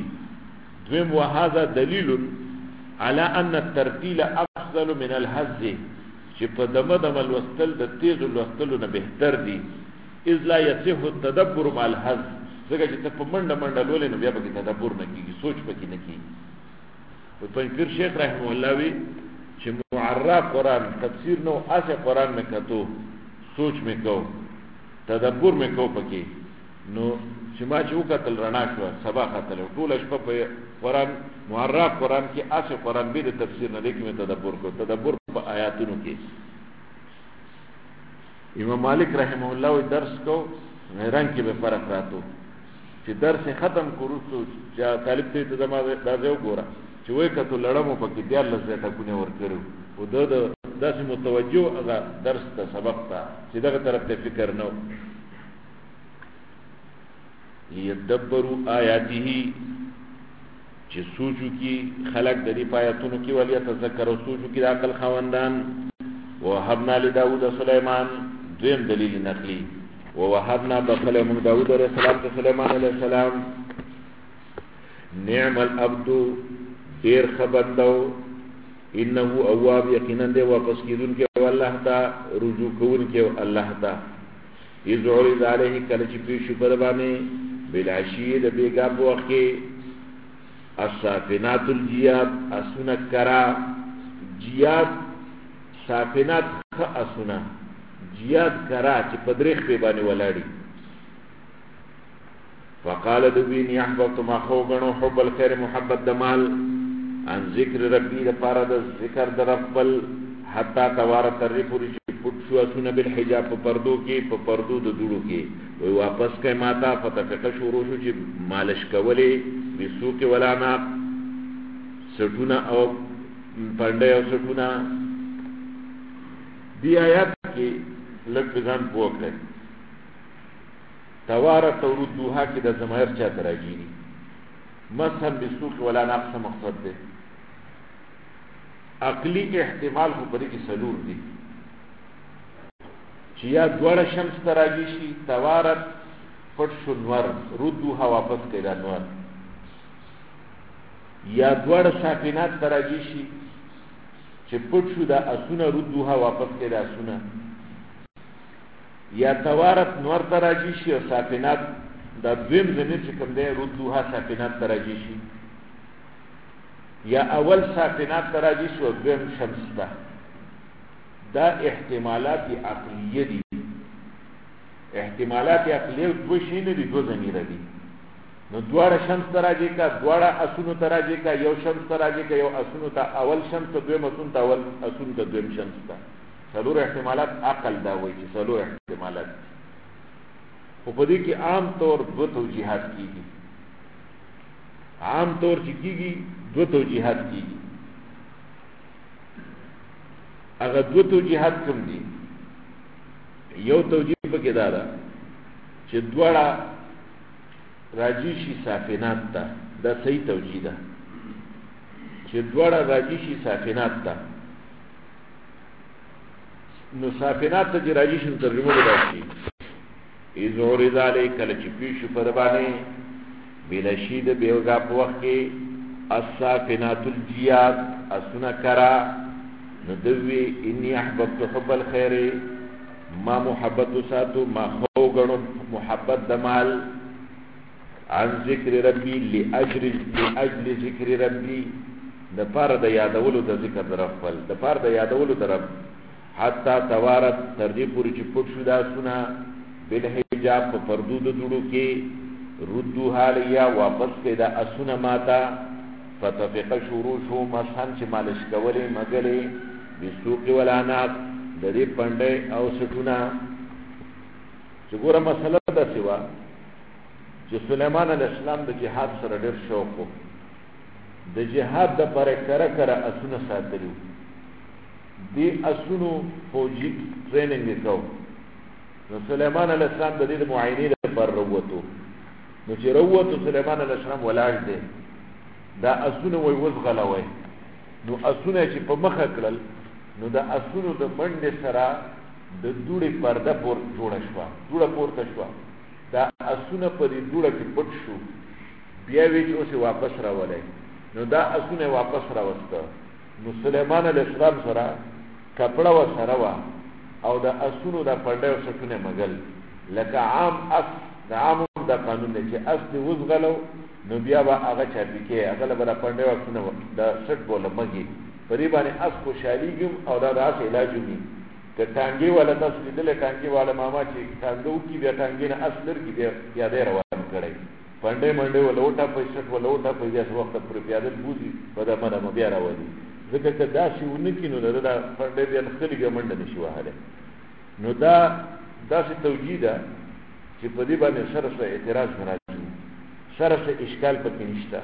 دویم وهذا دلیل على ان الترتيل افضل من الهز چې په دمه دمه لوستل د تیز لوستلو نه بهتر دي، اذ لا يصح التدبر مع الحظ، ځکه چې ته په منډه منډه لولې نو بیا پکې تدبر نه کېږي، سوچ پکې نه کېږي. پنځپیر شیخ رحمه الله وی چې معرب قرآن تفسیر نو اسه قرآن میں کتو سوچ میں کو تدبر میں کو پکې نو چې ما چې وکتل رڼا شو سبا قتل ټول شپه په قرآن معرب قرآن کې اسه قرآن به د تفسیر نه لیکي مې تدبر کو، تدبر په آیاتونو کې. امام مالک رحمه الله وی درس کو رنگ کې به فرق راتو چې درس ختم کړو چې طالب ته زما دا ځو ګوره چې وای کته لړمو پکې دیار لږه ټکونه ور کړو او د داسې متوجه هغه درس ته سبق ته چې دغه طرف ته فکر نو. یدبروا آیاته چې سوچو کی خلق د دې آیاتونو کې ولیا تذکر او سوچو کی د عقل خوندان. وهبنا لداود سليمان دویم دلیل نقلی ووهبنا بخل من داود علیہ السلام ته سليمان علیہ السلام. نعم العبد دیر خبندو انه اواب یقینا دی واپس کیدون کې الله تا رجوع کون کې الله تا. اذ عرض علیه کله چې پیش پر باندې بالعشی د بیګا په وخت کې الصافنات الجیاد اسنا کرا جیاد صافنات اسنا جیاد کرا چې پدریخ په باندې ولاړی. فقال دوین يحبط ما خوغنو حب الخير محبت دمال عن ذکر ربی لپاره د ذکر د ربل حتا توار تر پوری چې پټ شو اسونه بالحجاب په پردو کې په پردو د دوړو کې وی واپس کای ماتا فتفقه شروع شو چې مالش کولې بسوق ولا نا سټونه او پنده او سټونه. دی آیات کې لږ ځان پوکړه توار توردوها کې د زمایر چا تراجیری مثلا بسوق ولا ناقص مقصد ده عقلی احتمال خو پرې کې سلور دي چې یا دوړه شمس تراجی شي توارت پټ شو نور ردوها واپس کړه نور، یا دوړه صافنات تراجی شي چې پټ شو دا اسونه ردوها واپس کړه اسونه، یا توارت نور تراجی شي او صافنات دا دویم زمین چې کوم دی ردوها صافنات تراجی شي، یا اول صافنات تراجی شي او دویم شمس ته. دا احتمالات عقلیه دي. احتمالات عقلیه دو شي نه دي، دو ضمیر دي. نو دواړه شمس تراجی کا دواړه اسونو تراجی کا یو شمس تراجی کا یو اسونو ته اول شمس ته دویم اسون ته اول اسون ته دویم شمس ته. څلور احتمالات عقل دا وایي چې څلور احتمالات. خو په دې کې عام طور دو توجیهات کیږي. عام طور چې کیږي دو توجیهات کیږي. هغه دو توجیهات کوم دي؟ یو توجیه پکې دا ده چې دواړه راجی شي صافنات ته، دا صحیح توجیه ده چې دواړه راجی شي صافنات ته. نو صافنات ته چې راجی شي ترجمه ودا شي اذ عرض علیک کله چې پیش پر باندې بلشید بیوگا په وخت کې الصافنات الجیاد اسنا کرا ندوی انی احببت حب الخير ما محبت ساتو ما خو غنو محبت دمال عن ذکر ربی لاجل ذکر ربی د پاره د یادولو د ذکر درفل د پاره د یادولو درف حتا توارت تر دې پوری چې پټ شو دا سنا بالحجاب په پردو د دوړو کې ردوها لیا واپس کې دا اسونه ماتا فتفق شروع شو مسحن چې مالش کولې مګلې بسوق ولا ناق د دې پنده او سټونه. چې ګوره مسله دا سوا چې سليمان عليه السلام د جهاد سره ډېر شوق وو، د جهاد د پاره کرا اسونه ساتلو، دی اسونو فوجي ټریننګ وکاو. نو سليمان عليه السلام د دې معاینې لپاره وروته. نو چې وروته سليمان عليه السلام ولاړ دی دا اسونه وای وزغلوي. نو اسونه چې په مخه کړل نو دا اسونو د منډه سره د دوړې پرده پور جوړ شو، دوړه پورته شو، دا اسونه په دې دوړه کې پټ شو، بیا وی چې اوسه واپس راولای. نو دا اسونه واپس راوسته. نو سليمان عليه السلام سره کپڑا و سره وا او د اسونو د پنډه او سټونه مګل لکه عام اس د عام د قانون دی چې اس دی وزغلو نو بیا به هغه چاپی کې هغه به د پنډه او سونه د سټ بوله مګي په دې باندې اس خوشحاليږم او دا راس علاج وي که ټانګي ولا تاسو لیدل ټانګي والا ماما چې ټانګو کې بیا ټانګي نه اس لر کې بیا دې روان کړي پنډه منډه ولا وټا پیسې ولا وټا پیسې وخت پر پیادل بوزي په دا باندې بیا راوړي ځکه چې دا شی ونکې نو دا پنډه بیا خلګه منډه نشي وهاله نو دا داسې توجیه ده چې په دې باندې سره اعتراض راځي سره اشکال پکې نشته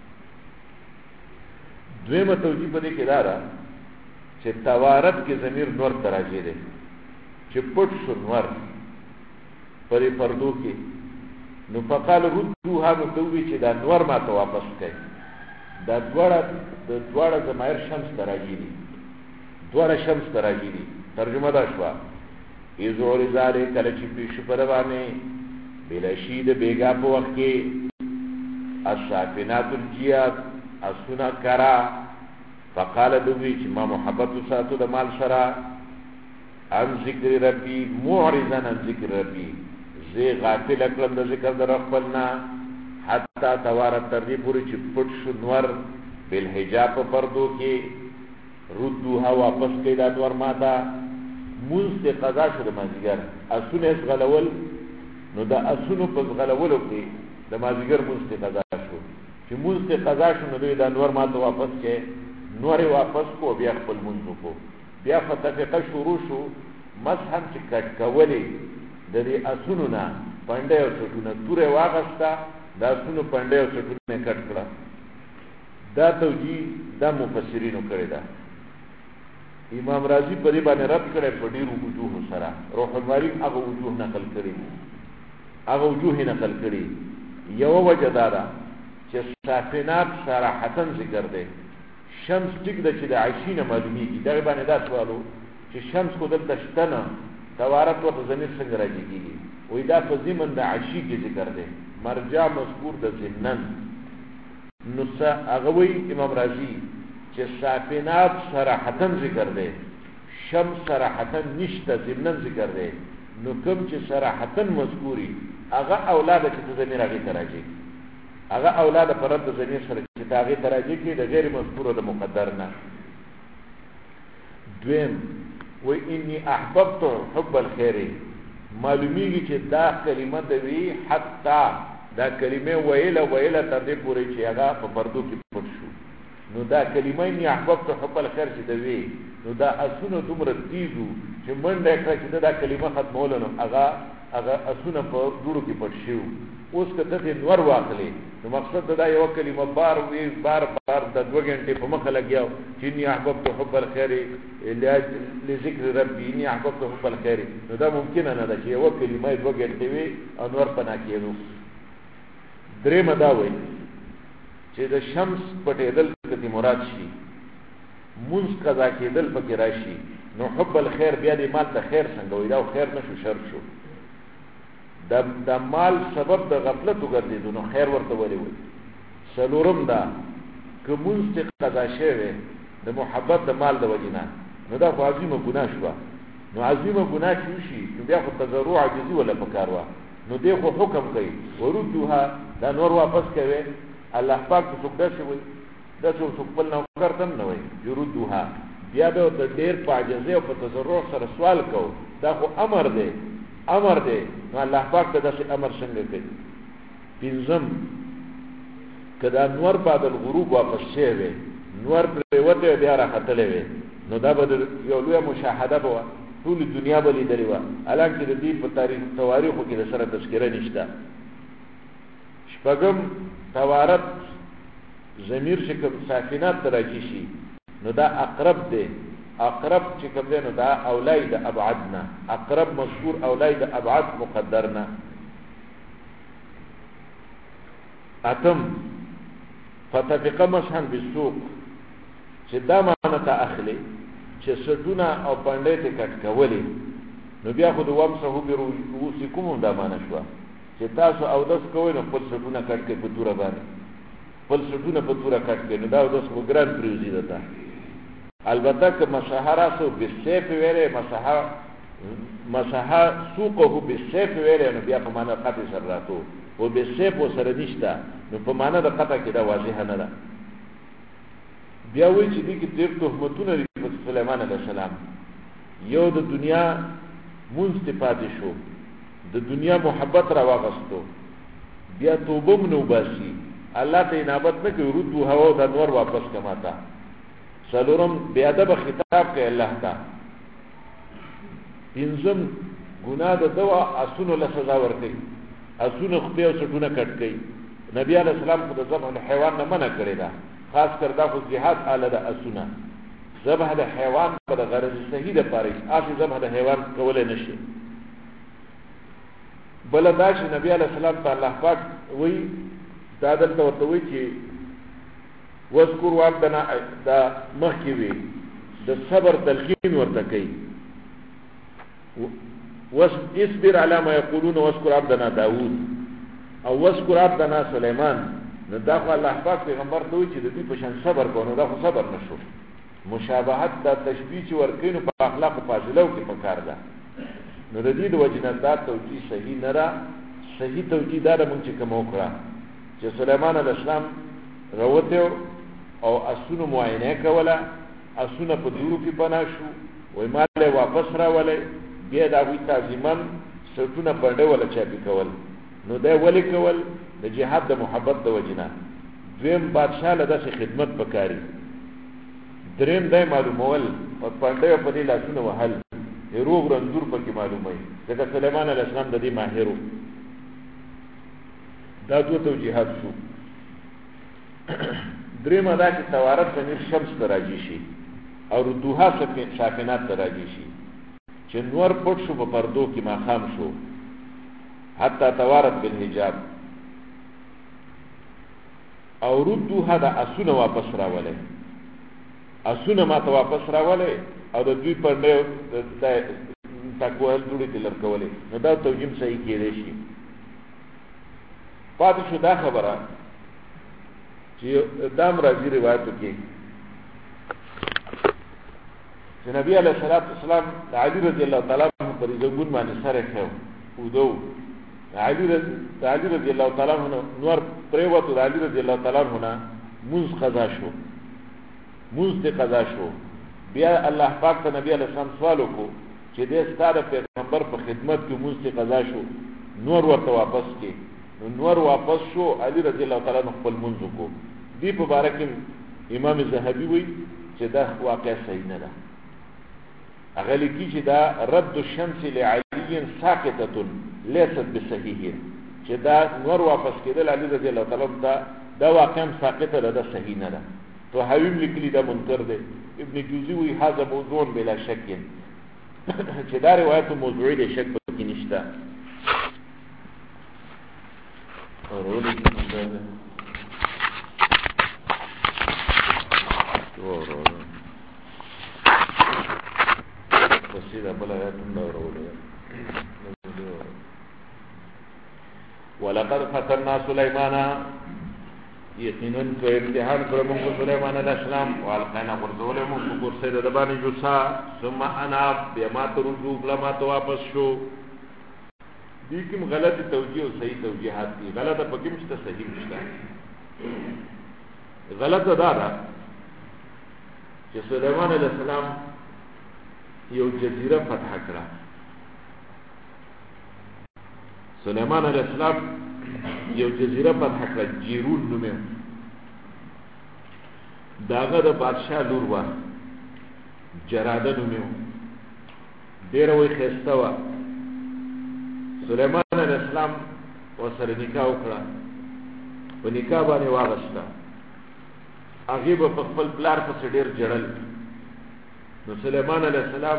دویمه توجیه په دې کې دا چې توارت کې ضمیر نور تراجه ده چې پټ شو نور پرې پردو کې نو فقال ردوها متوي چې دا نور ما ته واپس کړي دا دواړه ضمیر شمس تراجه دي دواړه شمس تراجه دي ترجمه دا شو ایزور زاره کله چې پیش پروانه بلا شید بیگا په وخت کې الشافنات الجیاد اسنا کرا فقال دوی چې ما محبت ساتو د مال سره عن ذکر ربی معرضا عن ذکر ربی زی غافل کړم د ذکر در خپلنا حتی توارت تر دې پورې چې پټ شو نور بل حجاب پردو کې ردوها واپس کړه دا نور ماته موږ ته قضا شو د مازیګر اسونه غلول نو دا اسونو په غلولو کې د مازیګر موږ ته قضا شو چې موږ ته قضا شو نو دا نور ماته واپس کړه نور واپس کو بیا خپل منځ کو بیا فتفقه شروع شو مسحن چې کټ کولې د دې اسونو نه پنده او څټونه توره واغستا دا اسونو پنده او څټونه کټ کړه دا توجیه دا مفسرینو کړی دا امام رازی په دې باندې رد کړي په ډیرو وجوه سره روح المانی هغه وجوه نقل کړي یو وجه دا چې صافنات صراحتن ذکر دی شمس ټیک د چې د عیشینه معلومیږي دا باندې دا سوالو چې شمس کو دلته شتنه توارت او ضمیر څنګه راځي وې دا په ضمن د عیشی کې ذکر دی مرجع مذکور د ضمنن نو هغه وی امام رازی چې صافنات صراحتن ذکر دی شمس صراحتن نشته ضمنن ذکر دی نو کوم چې صراحتن مذکوري هغه اولاد چې ضمیر هغه تراجي هغه اولاد پرد ضمیر سره چې هغه تراجي کې د غیر مذکور او د مقدر نه دویم و انی احببت حب الخير معلومیږي چې دا کلمه د وی حتا دا کلمه ویله تر دې پورې چې هغه په پردو کې پټ شو نو دا کلمه انی احببت حب الخير چې د وی نو دا اسونه دومره تیزو چې منډه کړه چې دا کلمه ختمول نو هغه اسونه په ډوړو کې پټ شو اوس کته دې نور واخلې نو مقصد دا یو کلمه بار د 2 غنټې په مخه لګیاو چې انی احببت حب الخير لذکر ربی انی احببت حب الخير نو دا ممکن نه ده چې یو کلمه 2 غنټې وي او نور پنا کېدو درې مدا وای چې د شمس پټېدل کتی مراد شي منځ قضا کېدل پکې راشي نو حب الخير بیا دې مال ته خیر څنګه وي دا خیر نشو شر شو د مال سبب د غفلت وګرځیدو نو خیر ورته ولي وي سلورم دا که منځ قضا شوی د محبت د مال د وجنه نو دا خو عظیمه ګناه شو نو عظیمه ګناه شي نو بیا خو تضرع عجزي ولا پکاروا نو دې خو حکم کوي ورودها دا نور واپس کوي الله پاک څه څه وي دا څه خپل نو کارتم نه وي يردوها بیا به د ډیر پاجزه او په تضرع سره سوال کو دا خو امر دی نو الله پاک ته داسې امر څنګه کوي پنځم کدا نور بعد الغروب واپس شوی نور پر وته بیا راختلې وي نو دا به یو لوی مشاهده بوه ټول دنیا به لیدلې و الانکه د دې په تاریخو کې د سره تذکره نشته شپږم توارت ضمیر چې کوم ساکنات راځي شي نو دا اقرب دی اقرب چې کوم دی نو دا اولاد ابعدنا اقرب مذکور اولاد ابعد مقدرنا اتم فتفق مسحا بالسوق چې دا معنی ته اخلي چې سټونه او پنده ته کټ کولې نو بیا خو د ومسحو برؤسکم دا معنی شو چې تاسو او داس کوئ نو خپل سټونه کټ کې په توره باندې خپل سټونه په توره کټ کې نو دا د وګران پریوزي ده البته که مسح راسه بالسيف ویلې مسح سوقه بالسيف ویلې نو بیا په معنا قطع سره راتو او بالسيف سره نشته نو په معنا د قطع کې دا واضح نه ده. بیا وی چې دې کې ډېر تهمتونه لري په سليمان عليه السلام. یو د دنیا مونږ ته پاتې شو، د دنیا محبت را واغستو، بیا توبه منو باسي الله ته انابت نه کوي، ردو هوا د انور واپس کماتا. سلورم بیا ادب خطاب کوي الله ته. پنځم ګناه د دوا اسونو له سزا ورکړي، اسونو خپل او سټونه کټ کړي. نبی علیہ السلام خو د ذبح الحيوان نه منع کړی دا، خاص کر دا خو جهاد اعلی د اسونه. ذبح د حیوان په غرض صحیح ده پاره، اسی ذبح د حیوان کولای نشي. بل دا چې نبی علیہ السلام ته الله پاک وی دا دلته ورته وی چې واذكر عبدنا دا مخکې وی د صبر تلقین ورته کوي، واصبر على ما يقولون واذكر عبدنا داوود او واذكر عبدنا سليمان. نو دا خو الله پاک پیغمبر ته وی چې د دې په شان صبر کوو، دا خو صبر نشو. مشابهت دا تشبیه چې ورکینو په اخلاق فاضلو کې پکار ده. نو د دې د وجنه دا توجیه صحیح نه را، صحیح توجیه دا مونږ چې کوم وکړه چې سليمان عليه السلام راوته او اسونو معاینه کوله، اسونه په دورو کې پناه شو، وای مال واپس راولې، بیا دا وی تعظیمن سټونه پړډه ولا چاپی کول. نو دا ولي کول د جهاد د محبت د وجنه. دویم بادشاہ له داسې خدمت وکاري. دریم دای معلومول او پړډه په دې لاسونه وهل روغ رنځور پکې معلومه ځکه سليمان عليه السلام د دې ماهرو. دا دوه توجیهات شو. دریم دا چې توارت زمیر شمس ته راځي شي او ردوها ساکنات ته راځي شي چې نور پټ شو په پردو کې ماخام شو حتی توارت بالحجاب او ردوها دا اسونه واپس راولې، اسونه ما ته واپس راولې او د دوی پر نه د تقوال جوړې دلر کولې. نو دا توجیم صحیح کېدې شي. پاتې شو دا خبره چې دام راځي روایتو کې چې نبی علیہ الصلوۃ والسلام علی رضی الله تعالی عنہ پر زګون باندې سره خو ودو علی رضی الله تعالی عنہ نور پریوتو علی رضی الله تعالی عنہ موز قضا شو، موز دې قضا شو. بیا الله پاک ته نبی علیہ السلام سوال وکړو چې دې ستاره پیغمبر په خدمت کې موږ ته قضا شو، نور ورته واپس کې. نور واپس شو، علی رضی الله تعالی عنہ خپل منځ کو. دې په باره کې امام زهبي وایي چې دا واقع صحیح نه ده. هغه لیکي چې دا رد الشمس لعلی ساقطه ليست بصحیح، چې دا نور واپس کېدل علی رضی الله تعالی عنہ دا واقعا ساقطه ده، صحیح نه ده. تو حویم لیکلی دا منکر ده. ابن جوزی وی هذا موضوع بلا شک چې دا روایت موضوعی ده، شک پکې نشته. اورولې څنګه ده اورولې وسیله بل آیات اورولې. ولقد فتنا سليمان یقینا تو امتحان کړو موږ سليمان عليه السلام والقینا ورزول موږ ورسې د باندې جوسا ثم انا بما ترجو لما تو واپس شو. دې کوم غلط توجیه او صحیح توجیهات دي. غلطه پکې مشته، صحیح مشته. غلطه دا ده چې سليمان عليه السلام یو جزیره فتح کړه. سليمان عليه السلام یو جزیره فتح کړه، جیرون نومه. داغه د بادشاہ لور و، جراده نومه، ډیره وی خسته و. سليمان عليه السلام ورسره نکاح وکړه، په نکاح باندې واغسته. هغه په خپل پلار پسې ډیر جړل. نو سليمان عليه السلام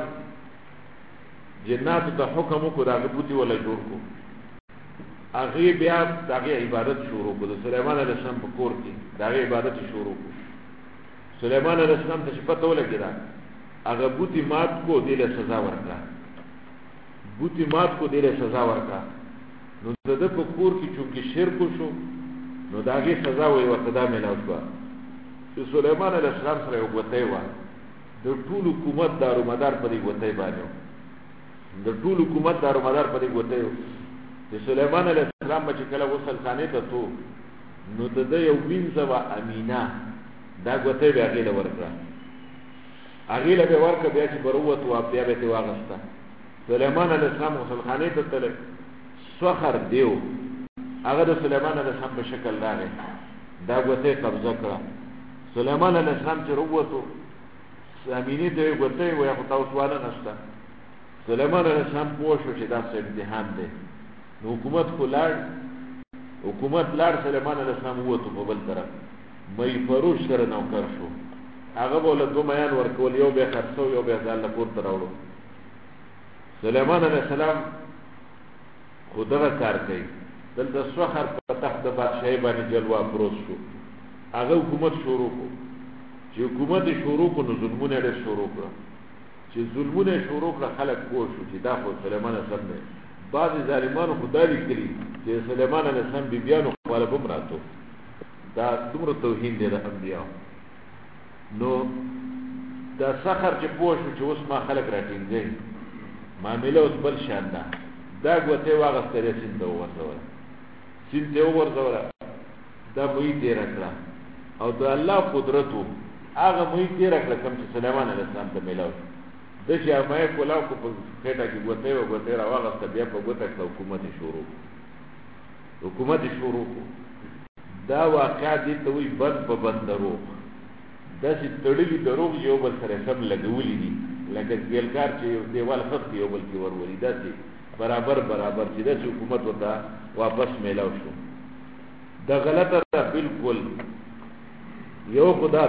جنات ته حکم وکړ هغه بوتي ولا جوړ کو. هغه بیا دغه عبادت شروع کړ. سليمان عليه السلام په کور کې دغه عبادت شروع کړ. سليمان عليه السلام ته پته ولګیدا هغه بوتي مات کو، دې له سزا ورکړه. بوتي مات کو، دې له سزا ورکړه. نو د په کور کې چې شرک شو، نو دغه سزا وي ورته دا ملاو شو. چې سليمان عليه السلام سره وګته و د ټول حکومت دارو مدار پرې وته باندې د ټول حکومت دارو مدار پرې وته د سليمان عليه السلام چې کله غسل خانه ته تو نو د یو وینځه وا امینا دا غوته بیا غیله ورکړه اغیله به ورکړه بیا چې بروت وا بیا به تی واغسته سليمان عليه السلام غسل خانه ته تل سوخر دیو هغه د سليمان عليه السلام په شکل راغی دا غوته قبضه کړه سليمان عليه السلام چې وروته امینی ته غوته ویا خو تاسو والا نشته سليمان عليه السلام پوه شو چې دا څه امتحان دی نو حکومت لار سليمان عليه السلام وته په بل طرف مې فروش سره نوکر شو هغه بوله دو میان ورکول یو به خرڅو یو به ځان له پور تراوړو سليمان عليه السلام خدغه کار کوي دلته سوخر په تخت بادشاہي باندې جلوه پروت شو هغه حکومت شروع کو چې حکومت شروع کو نو ظلمونه ډېر شروع کړ چې ظلمونه شروع کړ خلک پوه شو چې دا خو سليمان عليه السلام دی بعض ظالمانو خدای لیکلي چې سليمان عليه السلام بیبيانو خپل بمراتو دا دومره توهین دی د انبیاء نو دا سخر چې پوه شو چې اوس ما خلک راټینګي معاملې اوس بل شان ده دا غوته واغستره سینته ورځوره دا مې تیر کړه او د الله قدرت هغه مې تیر کړه کوم چې سليمان عليه السلام ته ملاو د چې مې کولاو کو په خېټه کې غوته راوغسته بیا په غوته حکومت شروع دا واقع دي ته وي بند په بند دروغ دا چې تړلي دروغ یو بل سره سم لګولې دي لکه ګیلکار چې یو دیوال خط یو بل کې ورولي دا چې برابر چې د حکومت وته واپس میلاو شو دا غلطه ده بالکل یو خدا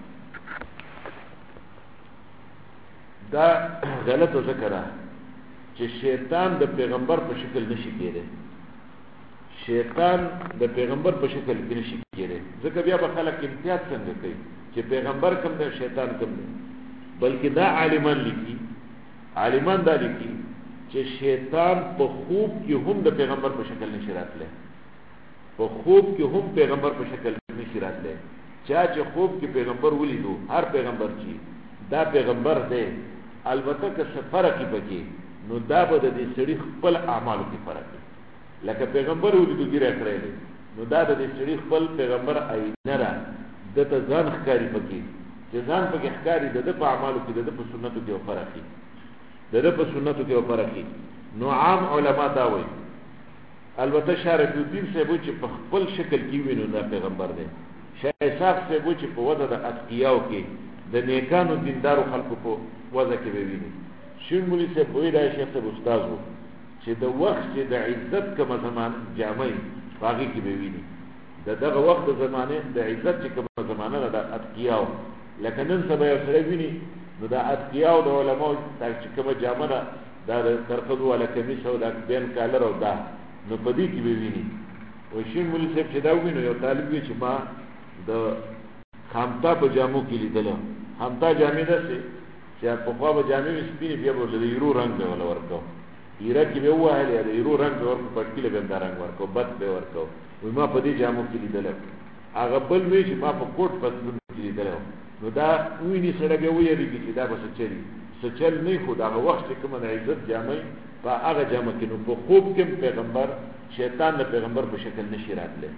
دا غلطه ذکر چې شیطان د پیغمبر په شکل نشي کېده شیطان د پیغمبر په شکل کې نشي کېده ځکه بیا به خلک امتیاز څنګه کوي چې پیغمبر کوم دی شیطان کوم دی بلکې دا عالمان دا لیکي چې شیطان په خوب کې هم د پیغمبر په شکل نشي راتلی په خوب کې هم پیغمبر په شکل نشي راتلی چا چې خوب کې پیغمبر ولیدو هر پیغمبر چې دا پیغمبر دی البته که څه فرق پکې نو دا به د دې سړي خپل اعمالو کې فرق دی لکه پیغمبر ولیدو ګیره کړی نو دا د دې سړي خپل پیغمبر آینه را دته ځان ښکاری پکې چې ځان پکې ښکاری د په اعمالو کې د په سنتو کې فرق دی دغه په سنتو کې فرق دی نو عام علما دا وایي البته شارح الدین صاحب چې په خپل شکل کې وینو دا پیغمبر دی شیخ صاحب صاحب چې په وضع د اتقیاو کې د نیکانو دیندارو خلکو په وضع کې ویني شین مولوی صاحب وایي دا شیخ صاحب استاد وو چې د وخت چې د عزت کوم زمان جامع باغی کې ویني دغه وخت د زمانه د عزت چې کوم زمانه د اتقیاو لکه نن سبا یو سره ویني نو دا اتقیاو د علماء چې کوم جامه دا ترخذ ولا کمیس او د بین کالر او دا نو پدې کې ویني او شین مولوی صاحب چې دا ویني یو طالب وی چې ما د خامتا په جامو کې لیدل خامتا جامې ده چې په خوا به جامې سپینې بیا به د یورو رنگ به ولا ورکو ایره کې به وایي د یورو رنگ ورکو پټکی له بند رنگ ورکو بد به ورکو وای ما په دې جامو کې لیدل هغه بل وی چې ما په کوټ پتلون کې لیدل نو دا ویني سره به ویریږي چې دا به څه چل نه خو دا وخت چې کوم د عزت جامې په هغه جامه کې نو په خوب کې پیغمبر شیطان د پیغمبر په شکل نشي راتلی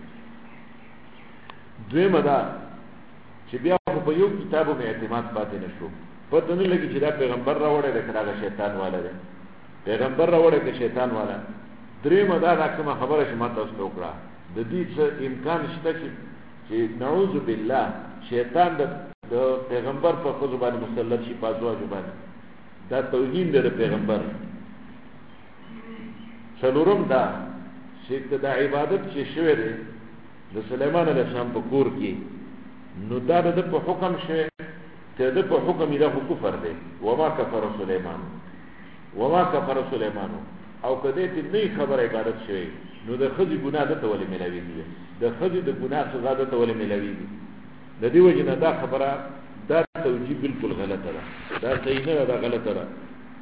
دویمه دا چې بیا په یو کتابو مې اعتماد پاتې نشو پته نه لګي چې دا پیغمبر راوړی دی که دا شیطان والا دی پیغمبر راوړی که شیطان والا دریمه دا کومه خبره چې ما تاسو ته وکړه د دې څه امکان شته چې نعوذ بالله شیطان د پیغمبر په خود باندې مسلط شي په ازواج باندې دا توهین دی د پیغمبر څلورم دا چې دا عبادت چې شوی دی د سليمان عليه السلام په کور کې نو دا د په حکم شوی ته د په حکم یې د کفر دی وما کفر سليمان او کده ته نه خبر عبادت شوی نو د خځې ګناه د تولې ملاويږي د خځې د ګناه سزا د تولې ملاويږي د دې وجه نه دا خبره دا توجیه بالکل غلطه ده دا صحیح نه ده غلطه ده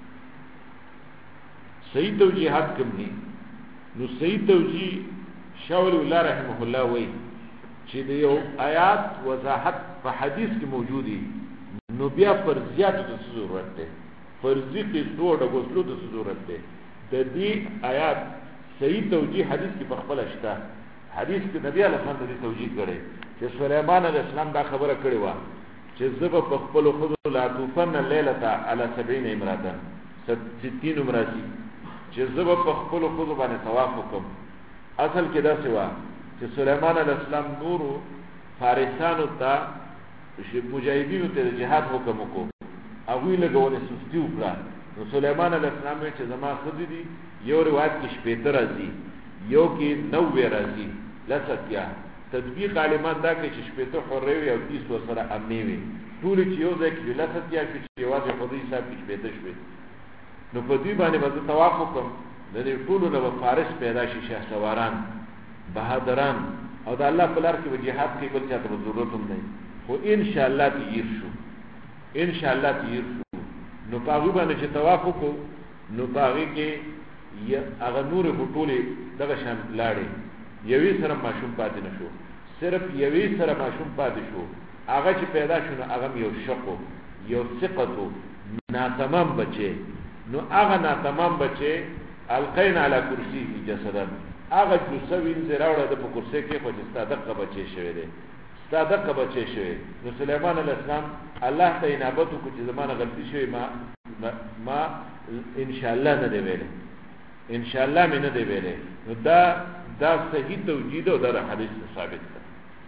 صحیح توجیهات کوم دي نو صحیح توجیه شاول الله رحمه الله وایي چې د یو آیات وضاحت په حدیث کې موجودي نو بیا فرضیاتو ته ضرورت ده فرضی قصو د غسلو ته ضرورت ده د دې آیات صحیح توجیه حدیث کې په خپل شته حدیث کې نبی علیه السلام د توجیه کړي چې سليمان علیه السلام دا خبره کړې و چې زب په خپل خود لا توفن الليله على 70 امراتا 60 امراتی چې زب په خپل خود باندې طواف وکم اصل کې دا څه و چې سليمان علیه السلام نور فارسانو ته مجاهدینو ته جهاد حکم وکړو هغه لګولې سستی وکړه نو سليمان علیه السلام چې زما خدي دي یو روایت کې شپېته راځي یو کې 90 راځي لساتیا تطبیق عالمان دا کې چې شپېته حرې او 30 وسره امني وي ټول چې یو ځای کې لساتیا چې یوازې خدي حساب کې شپېته شوي نو په دې باندې به طواف وکم د دې ټولو نو فارس پیدا شي شه سواران بهادران او د الله په لار کې جهاد کې بل چاته ضرورت هم نه خو ان شاء الله تیر شو ان شاء الله تیر شو نو پاغو باندې چې طواف وکړو نو پاغي کې هغه نور هټولې دغه شان لاړې یوې سره ماشوم پاتې نشو صرف یوې سره ماشوم پاتې شو هغه چې پیدا شونه هغه یو شقو یو ثقتو ناتمام بچي نو هغه ناتمام بچي القین علی کرسی جسدا هغه جوسوین زراوړه د په کرسی کې خو صادقه بچي شوی دی صادقه بچي شوی نو سليمان علیه السلام الله ته انابت کو چې زمانه غلطی شوی ما ان شاء الله نه دی ویل ان شاء الله مې نه دی ویل نو دا صحیح توجیه او دا حدیث ثابت ده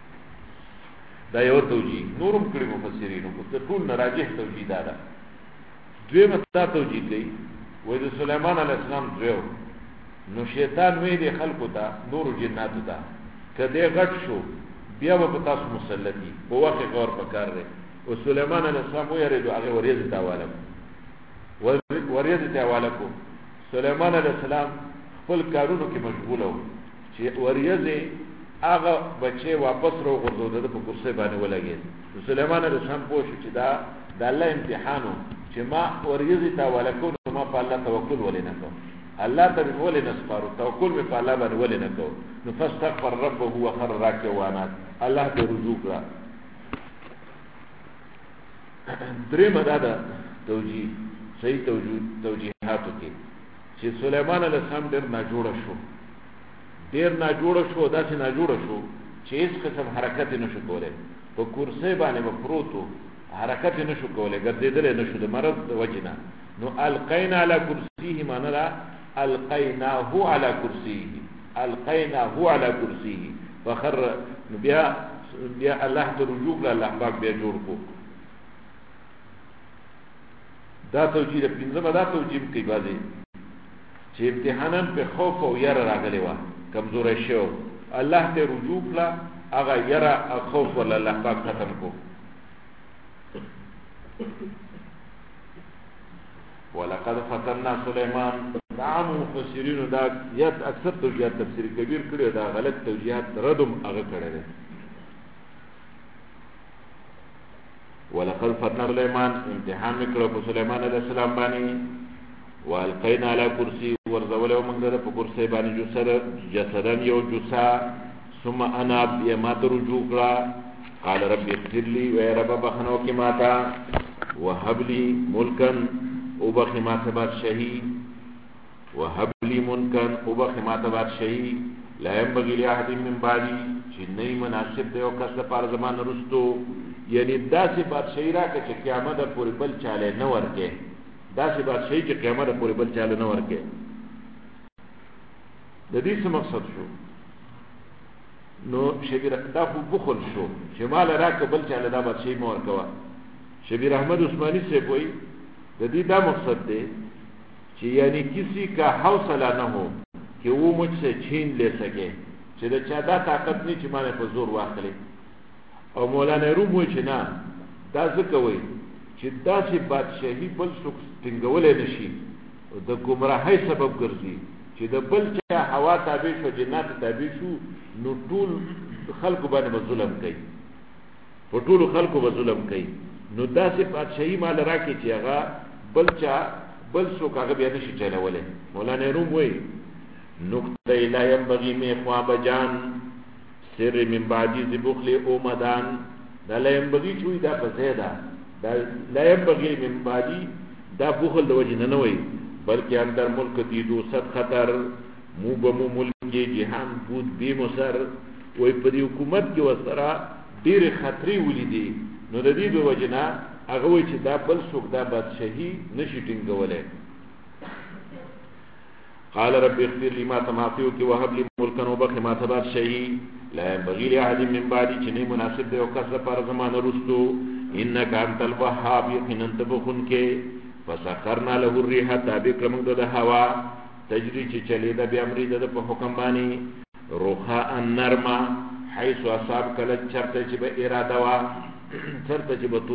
دا یو توجیه نورم کړي مفسرینو کو ته ټول راجح توجیه ده دویمه تا توجیه کوي وای د سليمان علیه السلام دیو نو شیطان وی دی خلقو ته نور جناتو ته کده غټ شو بیا به تاسو مسلطي په وخت غور پکار دی او سليمان علیه السلام ویریدو هغه وریځ تاواله وریځ تاواله کو سليمان علیه السلام خپل کارونو کې مشغول و چې وریځ هغه بچي واپس رو غردو په کرسي باندې ولګید سليمان علیه السلام پوښتنه چې دا د الله امتحانو چې ما وریځ تاواله کو ما په الله توکل ولینه کو الله ته ولې نسپارو توکل په الله باندې ولې نه کو نو فاستغفر ربه وخر راكع وانات الله ته رجوع کړه درې مداده توجیه صحیح توجیهاتو کې چې سليمان علیه السلام ډېر ناجوړه شو داسې ناجوړه شو چې هیڅ قسم حرکت نشو کولای په کرسي باندې به پروتو حرکت نشو کولای ګرځېدل نشو د مرض د وجنه نو القینا علی کرسیه معنا القیناه علی کرسیه فخر بیا الله ته رجوع کړه الله پاک بیا جوړ کو دا توجیه پنځمه دا توجیه کوي بازي چې امتحانان په خوف او یره راغلي و کمزور شو الله ته رجوع کړه هغه یره او خوف ول الله پاک ختم کو ولقد فتنا سليمان نعم مفسرین دا یت اکثر توجیهات تفسیر کبیر کړي دا غلط توجیهات ردم هغه کړي ولقد فتنا سليمان امتحان وکړو په سليمان عليه السلام باندې والقينا على كرسي ورزول ومن در په کرسي باندې جسدن یو جسا ثم انا بما ترجو کړه قال رب اغفر لي و رب بخنو کی ماتا وهب لي ملكا وبخمات بادشاہی وهب لي ملكا وبخمات بادشاہی لا ينبغي لاحد من بعدي چې نه مناسب دی او کس په زمان رستو یعنی داسې بادشاہی راکړه چې قیامت پورې بل چاله نه ورکه داسې بادشاہی چې قیامت پورې بل چاله نه ورکه د دې څه مقصد شو نو شبیر دا خو بخل شو چې مال راکړه بل چاله دا بادشاہی مور کوا شبیر احمد عثماني سے کوئی د دې دا مقصد دی چې یعنی کسی کا حوصله نه ہو کہ وہ مجھ سے چھین لے سکے چې دا چا دا طاقت نه چې مانه په زور واخلي او مولانا روم وایي چې نه دا ځکه وایي چې داسې بادشاہي بل څوک ټینګولی نشي د ګمراهۍ سبب ګرځي چې د بل چا هوا تابع شو جنات تابع شو نو ټول خلکو باندې به ظلم کوي په ټولو خلکو به ظلم کوي نو داسې بادشاہي مال راکړي چې هغه بل څوک هغه بیا نشي چلولی مولانا روم وایي نقطه لا ينبغي من خواب جان سر من بعدی ز بخل اومدان دا لا ينبغي چوی دا فزیده دا لا ينبغي من بعدي دا بخل د وجه نه وي بلکې اندر ملک دی دو صد خطر مو بمو ملک جهان بود بی مسر وای په دې حکومت کې وسره ډېر خطرې ولیدي نو د دې د وجه نه هغه وای چې دا بل څوک دا بادشاہي نشي ټینګولای. قال رب اغفر لي ما تماثيك وهب لي ملكا وبخ ما تبار شيء لا ينبغي لأحد من بعدي چنی مناسب دے وکس پر زمان رستو انك انت الوهاب يقينا تبخن کے فسخرنا له الريح تابع کرمک د هوا تجري چې چلی د بامر د په حکم باندې روحا النرما حيث اصاب کله چرته چې به اراده وا چرته چې به تو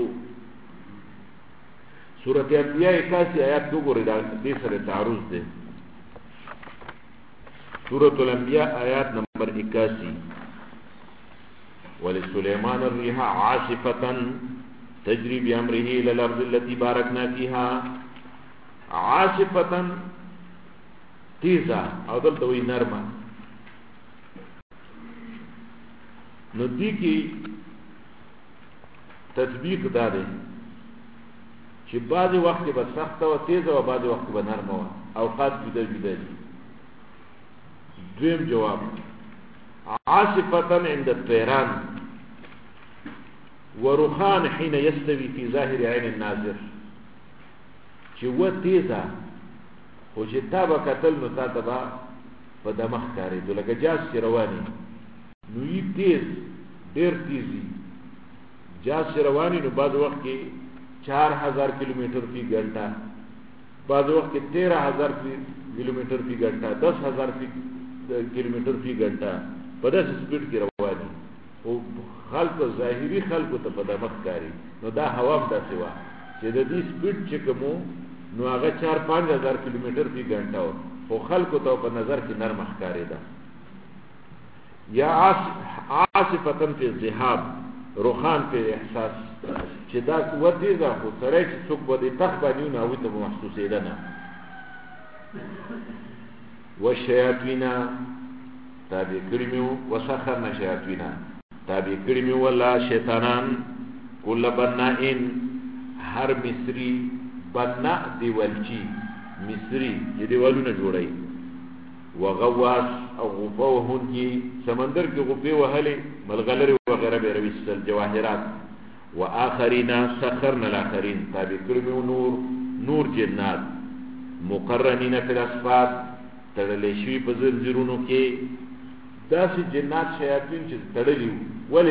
سورۃ انبیاء 81 آیات وګورئ دا دې سره تعارض ده. سورۃ الانبیاء آیات نمبر 81 ولسليمان الريح عاصفة تجري بأمره إلى الأرض التي باركنا فيها عاصفة تیزا او دلته وی نرمه نو دی کی تطبیق داره چې بعضی وخت به سخت او تیز او بعضی وخت به نرمه او اوقات جدا جدا دي. دویم جواب عاصفة عند الطيران ورخان حين يستوي في ظاهر عين الناظر چې و تیزه خو چې تا به کتل نو تا ته به په دمخ کارېدو لکه جاز چې رواني نو یې تیز ډېر تیزي جاز چې رواني نو بعض وخت کې 4000 کلومیټر فی گھنٹہ بعض وخت کې 13000 کلومیټر فی گھنٹہ 10000 کلومیټر فی گھنٹہ په داسې سپیډ کې رواني او خلق ظاهري خلقو ته په دمخ کاري نو دا هوا هم داسې وه چې د دې سپیډ چې کومو نو هغه 4-5000 کلومیټر فی گھنٹہ و خو خلقو ته په نظر کې نرم ښکارېده. یا عاصفتن فی الذهاب روخان فی احساس چې دا قوت دی دا خو سړی چې څوک به د تخ باندې نو هغوی ته به محسوسېده نه. والشیاطین تابع کړي مې وسخرنا شیاطین تابع کړي مې والله شیطانان کل بنائن هر مصری بنا دیولچی مصری چې دیوالونه جوړي وغواص او غوپه وهونکي سمندر کې غوپې وهلې ملغلرې وغیره به رويستل جواهرات واخرین سخرنا الاخرین تابع کړي مې نور جنات مقرنین فی الاسفاد تړلې شوي په زنځیرونو کې داسې جنات شیاطین چې تړلي ولې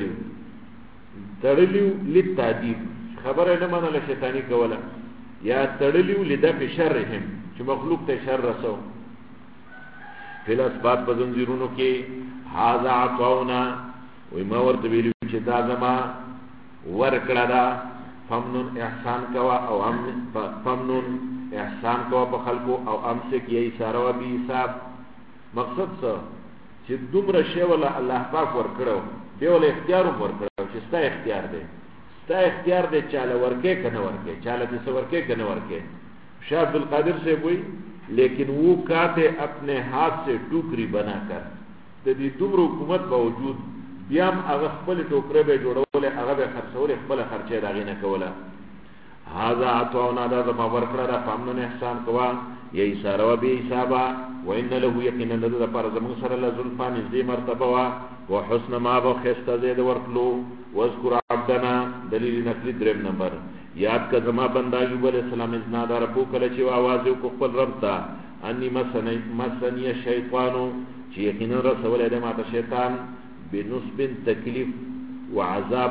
تړلي للتعذيب خبره نه منله شیطانی کوله یا تړلي لدفع شرهم چې مخلوق ته شر رسو فل اسباب په زنځیرونو کې هاذا عطاونا وای ما ورته ویلو چې دا زما ورکړه دا فمنون احسان کوا او فمنون احسان کوا په خلقو او امسک یې اشاره و به حساب مقصد څه چې دومره شی ولا الله پاک ورکړو دی ول اختیار ورکړو چې ستا اختیار دی ستا اختیار دی چاله ورکه کنه ورکه چاله دې څه ورکه کنه ورکه شاه عبد القادر سے وہی لیکن وہ کاتے اپنے ہاتھ سے ٹوکری بنا کر د دې دومره حکومت باوجود بیا هم هغه خپل ټوکره به جوړولې هغه به خرڅولې خپل خرچه راغی نه کوله. هاذا عطاونا دا زما ورکړه دا پامنه احسان کوا یې اشاره و به حسابا وان له یقینا د پر زمون سره له زلفان دې مرتبه وا وحسن ما بو خسته زید ورکلو واذكر عبدنا دلیل نقلی دریم نمبر یاد کا زما بندا ایوب علیہ السلام اذنا دا ربو کله چې आवाज کو خپل رب ته انی مسنی الشیطان چې یقینا رسول دې ماته شیطان بنصب تکلیف وعذاب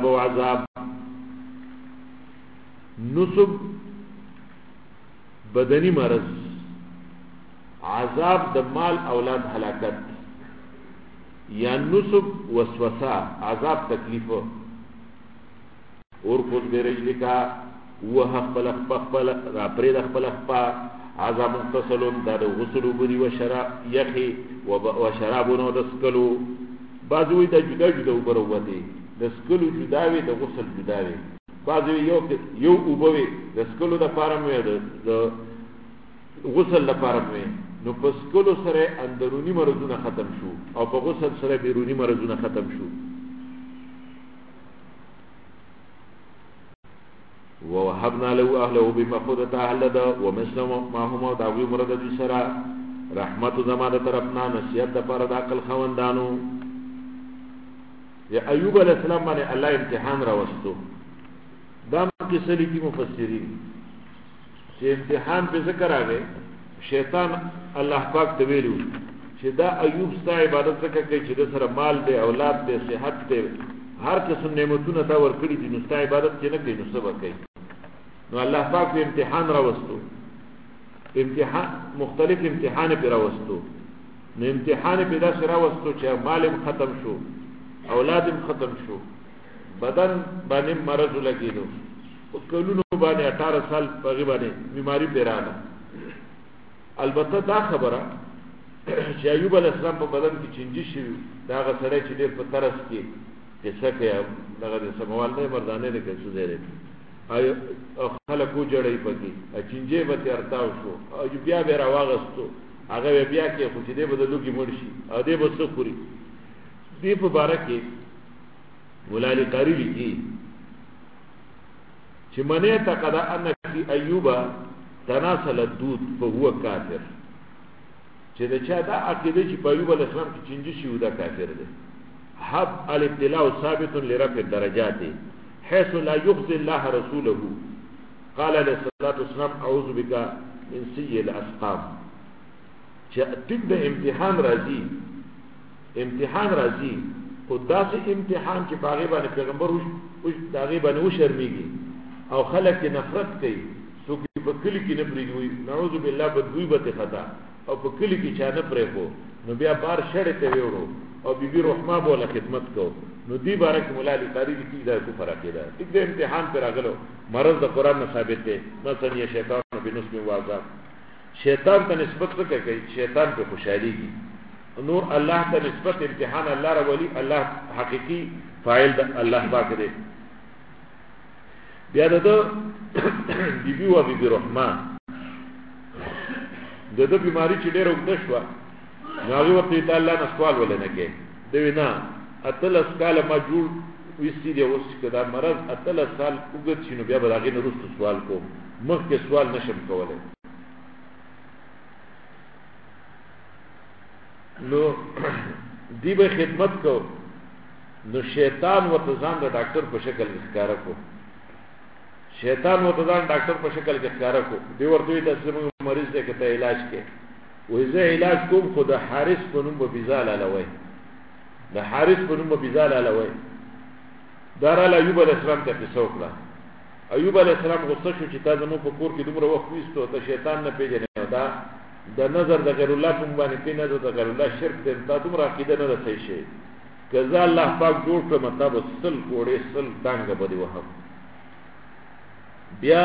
نصب بدنی مرض عذاب د مال اولاد هلاکت یا نصب وسوسه عذاب تکلیف اور خود برجلکا وحقبل را پرید خپل خپا عذاب متصلون دا غسلو بدی و شراب یخی و شرابونو دسکلو بعضوی دا جدا جدا اوبروتی دسکلو جداوی دا غسل جداوی بعضوی یو اوبوی دسکلو دا پارموی دا غسل دا پارموی نو پسکلو سره اندرونی مرضونه ختم شو او په غسل سره بیرونی مرضونه ختم شو. ووهبنا له اهله بمفودة اهل ده ومثل ما هم داوی مرد دي سرا رحمت زمانه طرفنا نصیحت پر د عقل خوندانو یا ایوب علیہ السلام باندې الله امتحان راوستو دا کې سلی کی مفسرین چې امتحان په ذکر راغی شیطان الله پاک ته ویلو چې دا ایوب ستا عبادت څخه کوي چې د سره مال دی اولاد دی صحت دی هر قسم نعمتونه تا ورکړي دي نو ستا عبادت چې نه کوي نو څه وکړي نو الله پاک په امتحان راوستو امتحان مختلف امتحان پر راوستو نو امتحان په داسې راوستو چې مال ختم شو اولاد ختم شو بدن باندې مرض لګیدو او کلونو باندې 18 سال په باندې بیماری پیراله البته دا خبره چې ایوب علیہ السلام په بدن کې چنجي شي دا غسړی چې ډېر په ترس کې قصه کوي دغه سموال نه مردانه نه کوي زیره آیا خلکو جوړي پکې چنجي به ترتاو شو او بیا به راوغستو هغه بیا کې خو چې دې بدلو کې مړ شي او دې بس خوري دې په باره کې مولا قاری لیکي چې منه تقد ان فی ایوب تناسل الدود فهو کافر چې دا چا دا عقیده چې په ایوب علیہ السلام کې چنجي شي دا کافر دی حب الابتلاء ثابت لرفع الدرجات حيث لا يخزي الله رسوله قال عليه الصلاه والسلام اعوذ بك من سيء الاسقام چې ټیک د امتحان راځي خدا سے امتحان چې باغی باندې پیغمبر او داغي باندې و شرمېږي او خلک نفرت کوي څوک په کلی کې نه پریږي نعوذ بالله بدوی به خطا او په کلی کې چا نه پرې کو نو بیا بار شړې ته ویورو او بیبي رحمه بوله خدمت کو نو دی بارک مولا علی قاری کی دا کو فرق کېده ټیک د امتحان پر راغلو مرض د قران نه ثابت دی مثلا یہ شیطان بنسب واضح شیطان ته نسبت څه کوي شیطان په خوشالي کی نور الله ته نسبت امتحان الله را ولی الله حقيقي فاعل الله پاک دی بیا د بیبي او بیبي رحمه د بیماری چې ډېر وګد شو ناغي ورته الله نه سوال ولنه کې دوی نه اتلس کال ما جوړ وستي دی اوس کدا مرض اتلس سال وګد شنو بیا به هغه نه رسو سوال کو مخکې سوال نشم کولای نو دی به خدمت کو نو شیطان ورته ځان د ډاکټر په شکل ښکارا کو شیطان ورته ځان ډاکټر په شکل ښکارا کو دی ورته د سمو مریض ته کته علاج کې وې زه علاج کوم خو د حارث په نوم به بيزال علوي د حارث په نوم به بيزال علوي دارال ایوب علیہ السلام ته قصه وکړه ایوب علیہ السلام غصه شو چې تاسو نو په کور کې دومره وخت وېستو ته شیطان نه پیژنې دا د نظر د غیر الله په باندې په نظر د غیر الله شرک دې تا دومره عقیده نه رسې شي کزا الله پاک جوړ کړ مطلب سل کوړې سل ډنګ بده وهم بیا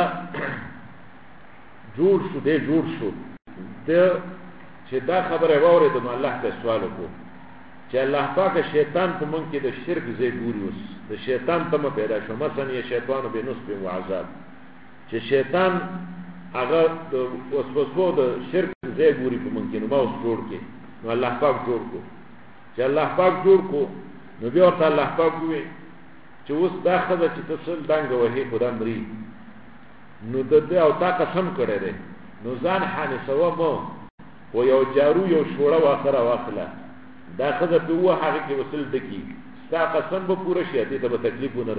جوړ شو د چې دا خبره واورید نو الله ته سوال وکړو چې الله پاک شیطان په مونږ کې د شرک زی ګوري اوس د شیطان تمه پیدا شو مثلا یې شیطان به نسب و عذاب چې شیطان هغه د وسوسو د شرک زی ګوري په مونږ کې نو ما اوس جوړ کې نو الله پاک جوړ کو چې الله پاک جوړ کو نو بیا ورته الله پاک وي چې اوس دا خزه چې تسل دنګ وهي خدا مري نو د دې او تا قسم کړی دی نو ځان حانه سوا مو و یو جارو یو شوړه واخله دا خزه په وه هغه کې وصل دکی ستا قسم به پوره شي دې ته به تکلیف نه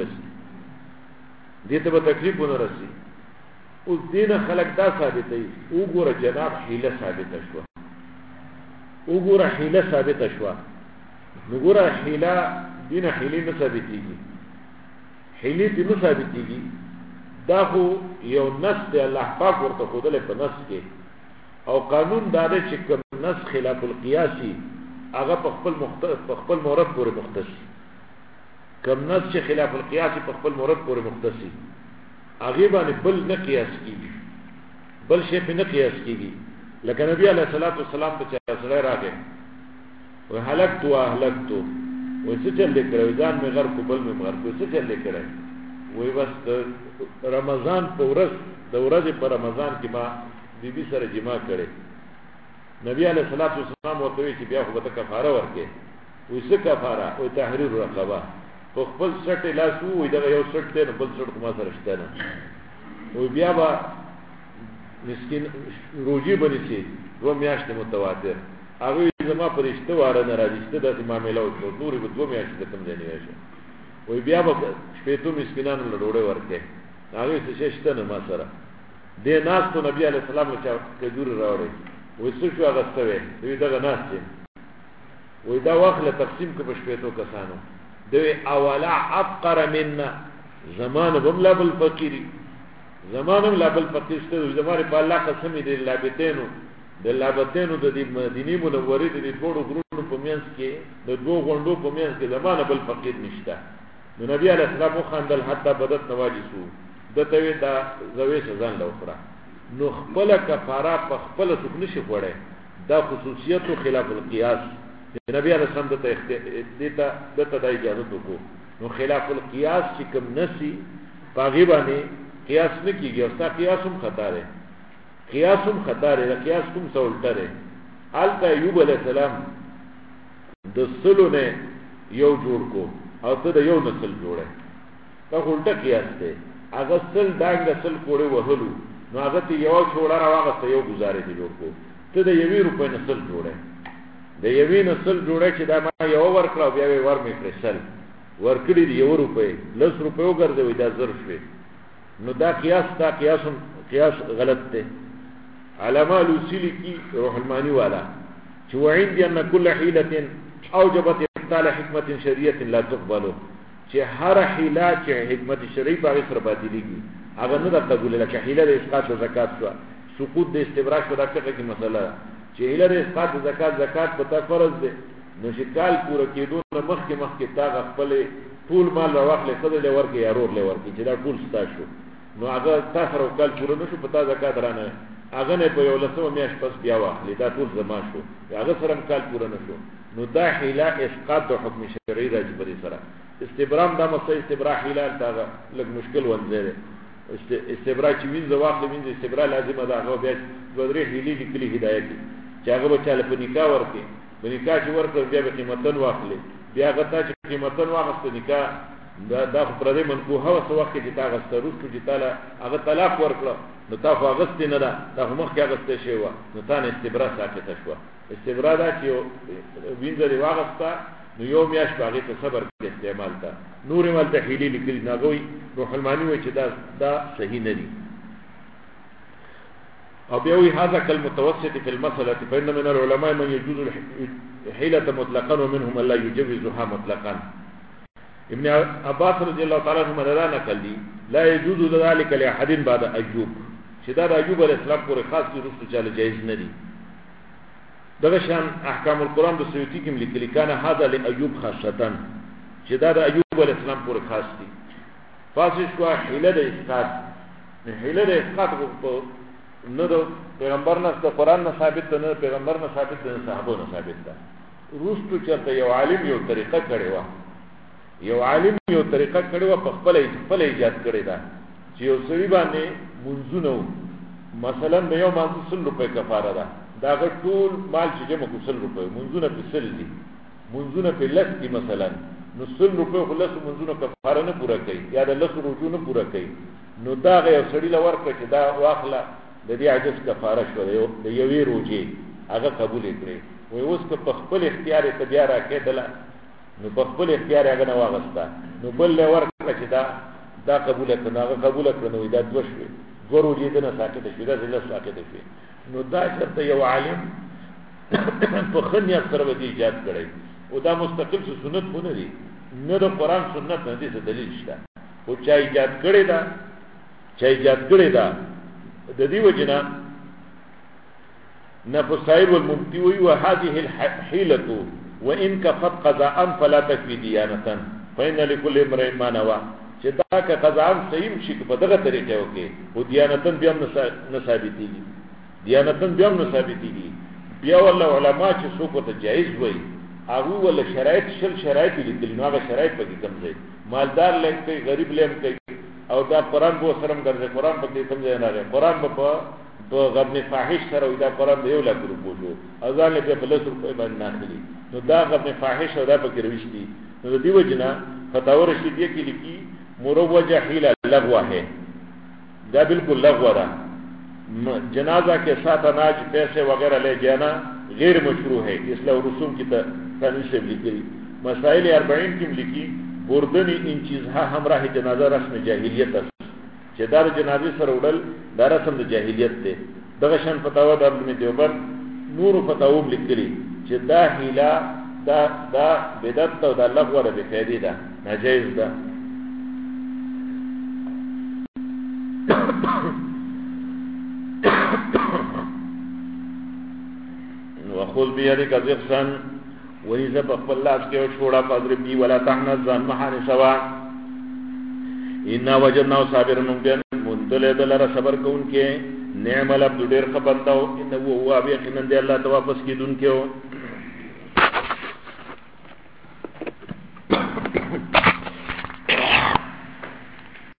رسي اوس دینه خلق دا ثابتې وګوره جناب حیله ثابته شو نو ګوره حیله دینه حیله نه ثابتېږي دا خو یو نص دی الله پاک ورته خودله په نص کې او قانون دا دی چې کوم نص خلاف القياسي هغه په خپل مورد پورې مختص کوم نص چې خلاف القياسي په خپل مورد پورې مختص هغه باندې بل نه قياس کیږي بل شی په نه قياس کیږي لکه نبی عليه الصلاه والسلام ته چې سره راغی او هلکتو و څه چل لیکره ځان مې غر کو بل مې غر کو څه چل لیکره وی بس رمضان په ورځ د ورځې په رمضان کې ما بیبي سره جما کړي نبی علیہ الصلوۃ والسلام ورته وی چې بیا خو به کفاره ورکې وې څه کفاره او تحریر رقبه په خپل سټ لاسو وې دا یو سټ دی نو بل سټ کومه سره شته نه او بیا با مسکین روجي بنسي 2 میاشتې متواتر هغه زما پرشته واره نه راځي د معاملې او نورې په 2 میاشتې کم دی نه شي وای بیا به شپېتو مسکینانو له ډوډۍ ورکې هغه څه شته نه ما سره د ناس ته نبی عليه السلام چې کجور راوړي وای څه شو هغه څه وي دغه ناس چې وای دا واخله تقسیم کې په شپېتو کسانو دوی اولا افقر منا زمان بملا بالفقيري زمانم لا بل پکشته زماره په الله قسم دې لابتینو د لابتینو د مدینه منورې د ټولو غرونو په میانس کې د دوه غونډو په میانس کې زمانه بل فقیر نشته نو نبی علیہ السلام خواندل حتی بدت نواجسو دته وی دا زوی سزان لوخره نو خپل کفاره په خپل څوک نشي وړي دا خصوصیت خلاف القياس نبی علیہ السلام دته د اجازه وکړو نو خلاف القياس چې کوم نسی پاغي باندې قیاس نه کیږي او ستا قیاس هم خطا دی قیاس کوم څه الټه دی آلته ایوب علیہ السلام د سلو نه یو جوړ کو او ته د یو نسل جوړه دا الټه قیاس دی هغه سل دانګ سل کوړې وهلو نو هغه ته یو چھوڑا راوغسته یو گزارې دی جوړ کو ته د یوې روپې نسل جوړه د یوې نسل جوړه چې دا ما یو ورکړو بیا ور مې کړسل ورکړي دی یو روپې 10 روپې وګرځوي دا ظرف شي نو دا قیاس غلط ته علماء لوسیلی کی روح المانی والا چې وعندي ان كل حيله اوجبت ابطال حکمت شرعیه لا تقبل چې هر حیله چې حکمت شرعی په سر باطلیږي هغه نه قبول لکه حیله د اسقاط زکات شو سقوط د استبراء شو دا څه کی مسله چې حیله د اسقاط زکات په فرض ده نو چې کال پوره کېدو مخکې تا خپل ټول مال راوخلې څه له ورکې یا رور له ورکې چې دا ټول ستا شو نو هغه تاسو او کال پوره نشو پتا زکات رانه هغه نه په یو لسو میاش پس بیا واخلې دا ټول زما شو هغه سره کال پوره نشو نو دا حیله اسقاط د حکم شرعي راځي په سره استبرام دا مسله استبراء حیله دا لږ مشکل ونځره استبراء چې وین زواخلې وین استبراء لازم ده هغه بیا ودرې حیلې لیکلي هدایت چې هغه به چاله په نکاح ورکې په نکاح چې ورکړ بیا به قیمتن واخلې بیا غتا چې قیمتن واغسته نکاح دا پردې منکوه او څو وخت چې تا غسته روستو چې تعالی هغه طلاق ورکړه نو تا خو غست نه ده دا مخ کې غسته شی و نو تا نه استبراء ساکته شو استبراء دا چې وینځلې واغسته نو یو میاش باغې ته صبر کې استعمال تا نور مال تحلیلی لیکل نه غوي روح المانی و چې دا صحیح نه دي او بیا وی هذا كالمتوسط في المساله فان من العلماء من يجوز الحيله مطلقا ومنهم من لا يجوزها مطلقا ابن عباس رضی الله تعالی عنہ مدار نقل دی لا يجوز ذلك لاحد بعد ایوب شداد ایوب علیہ السلام پر خاص کی رسو چاله جائز نه دی دغه شان احکام القرآن د سیوطی کې لیکل کانه هذا لایوب خاصه شداد ایوب علیہ السلام پر خاص دی فاسش کو حیله د اسقاط کو نه د پیغمبر نه د قرآن نه ثابت نه پیغمبر نه ثابت نه صحابه نه ثابت ده روستو چرته یو عالم یو طریقه کړی و په خپل ایجاد کړی دا چې یو سړي باندې منځونه مثلا به یو باندې 100 روپے کفاره ده دا ټول مال چې جمع کو 100 روپے منځونه په 100 دي منځونه په لس دي مثلا نو 100 روپے خلاص منځونه کفاره نه پوره کوي یا د لس روزو نه پوره کوي نو دا یو سړي لور کړ چې دا واخله د دې عجز کفاره شو د یوې روزي هغه قبول کړي وای اوس په خپل اختیار ته بیا راکېدل نو په خپل اختیار هغه نه واغستا نو بل له ورکړه چې دا قبول کړه هغه قبول کړه نو دا دوه شوي ګورو دې نه ساکته شوي دا زله ساکته شوي نو دا شرط یو عالم په خنیا سره دې ایجاد کړي او دا مستقل سنت ونه دي نه د قران سنت نه دي دلیل شته او چا ایجاد کړي دا د دې وجنا نفسائل والمبتي وهذه الحيله وان كفت قضاء فلا تكفي ديانه فإن لكل امرئ ما نوى چې دا که قضاء صحیح شي په دغه طریقې وکي او دیانتن بیا نه ثابتېږي بیا ول علماء چې څوک ته جایز وي هغه ول شرایط لیکل نو هغه شرایط پکې کم ځای مالدار لکه غریب لیم کوي او دا قرآن بو سرم ګرځي قرآن پکې کم ځای نه لري قرآن په غبن فاحش سره دا قرآن دی یو لا ګروپ وو اذان له په لس روپے باندې ناخلي نو دا غبن فاحش او دا پکې رويشتي نو دیو جنا فتاور رشیدیه کې لیکي مروجه حیله لغوه ہے دا बिल्कुल लغवा था। जनाजा के साथ अनाज पैसे वगैरह ले जाना गैर मशरू है, इसलिए रसूम की तनीस से लिखी मसाइल 40 की लिखी बुर्दनी इन चीज़हा हमरा ही जनाजा रस्म जाहिलियत दार जनाजे सर उड़ल दा रस्म जाहिलियत थे। दगशन फतावा दारुल में देवबंद नूर फतावुम लिखली दा हिला दा दा बेदत दा लग़वा दा बेफायदा दा नाजायज दा। वखुल बियदिक ज़िग़्सन वही जब अल्लाह के छोड़ा फज़रिबनी वला तहनज़ महान सवा इन्ना वजदना साबिरन मुंतले दलरा सबर को उनके नेमल अब्दु डेर खबंदाओ इन्ना वो हुआ भी यकीनन दे अल्लाह तो वापस की दुन के हो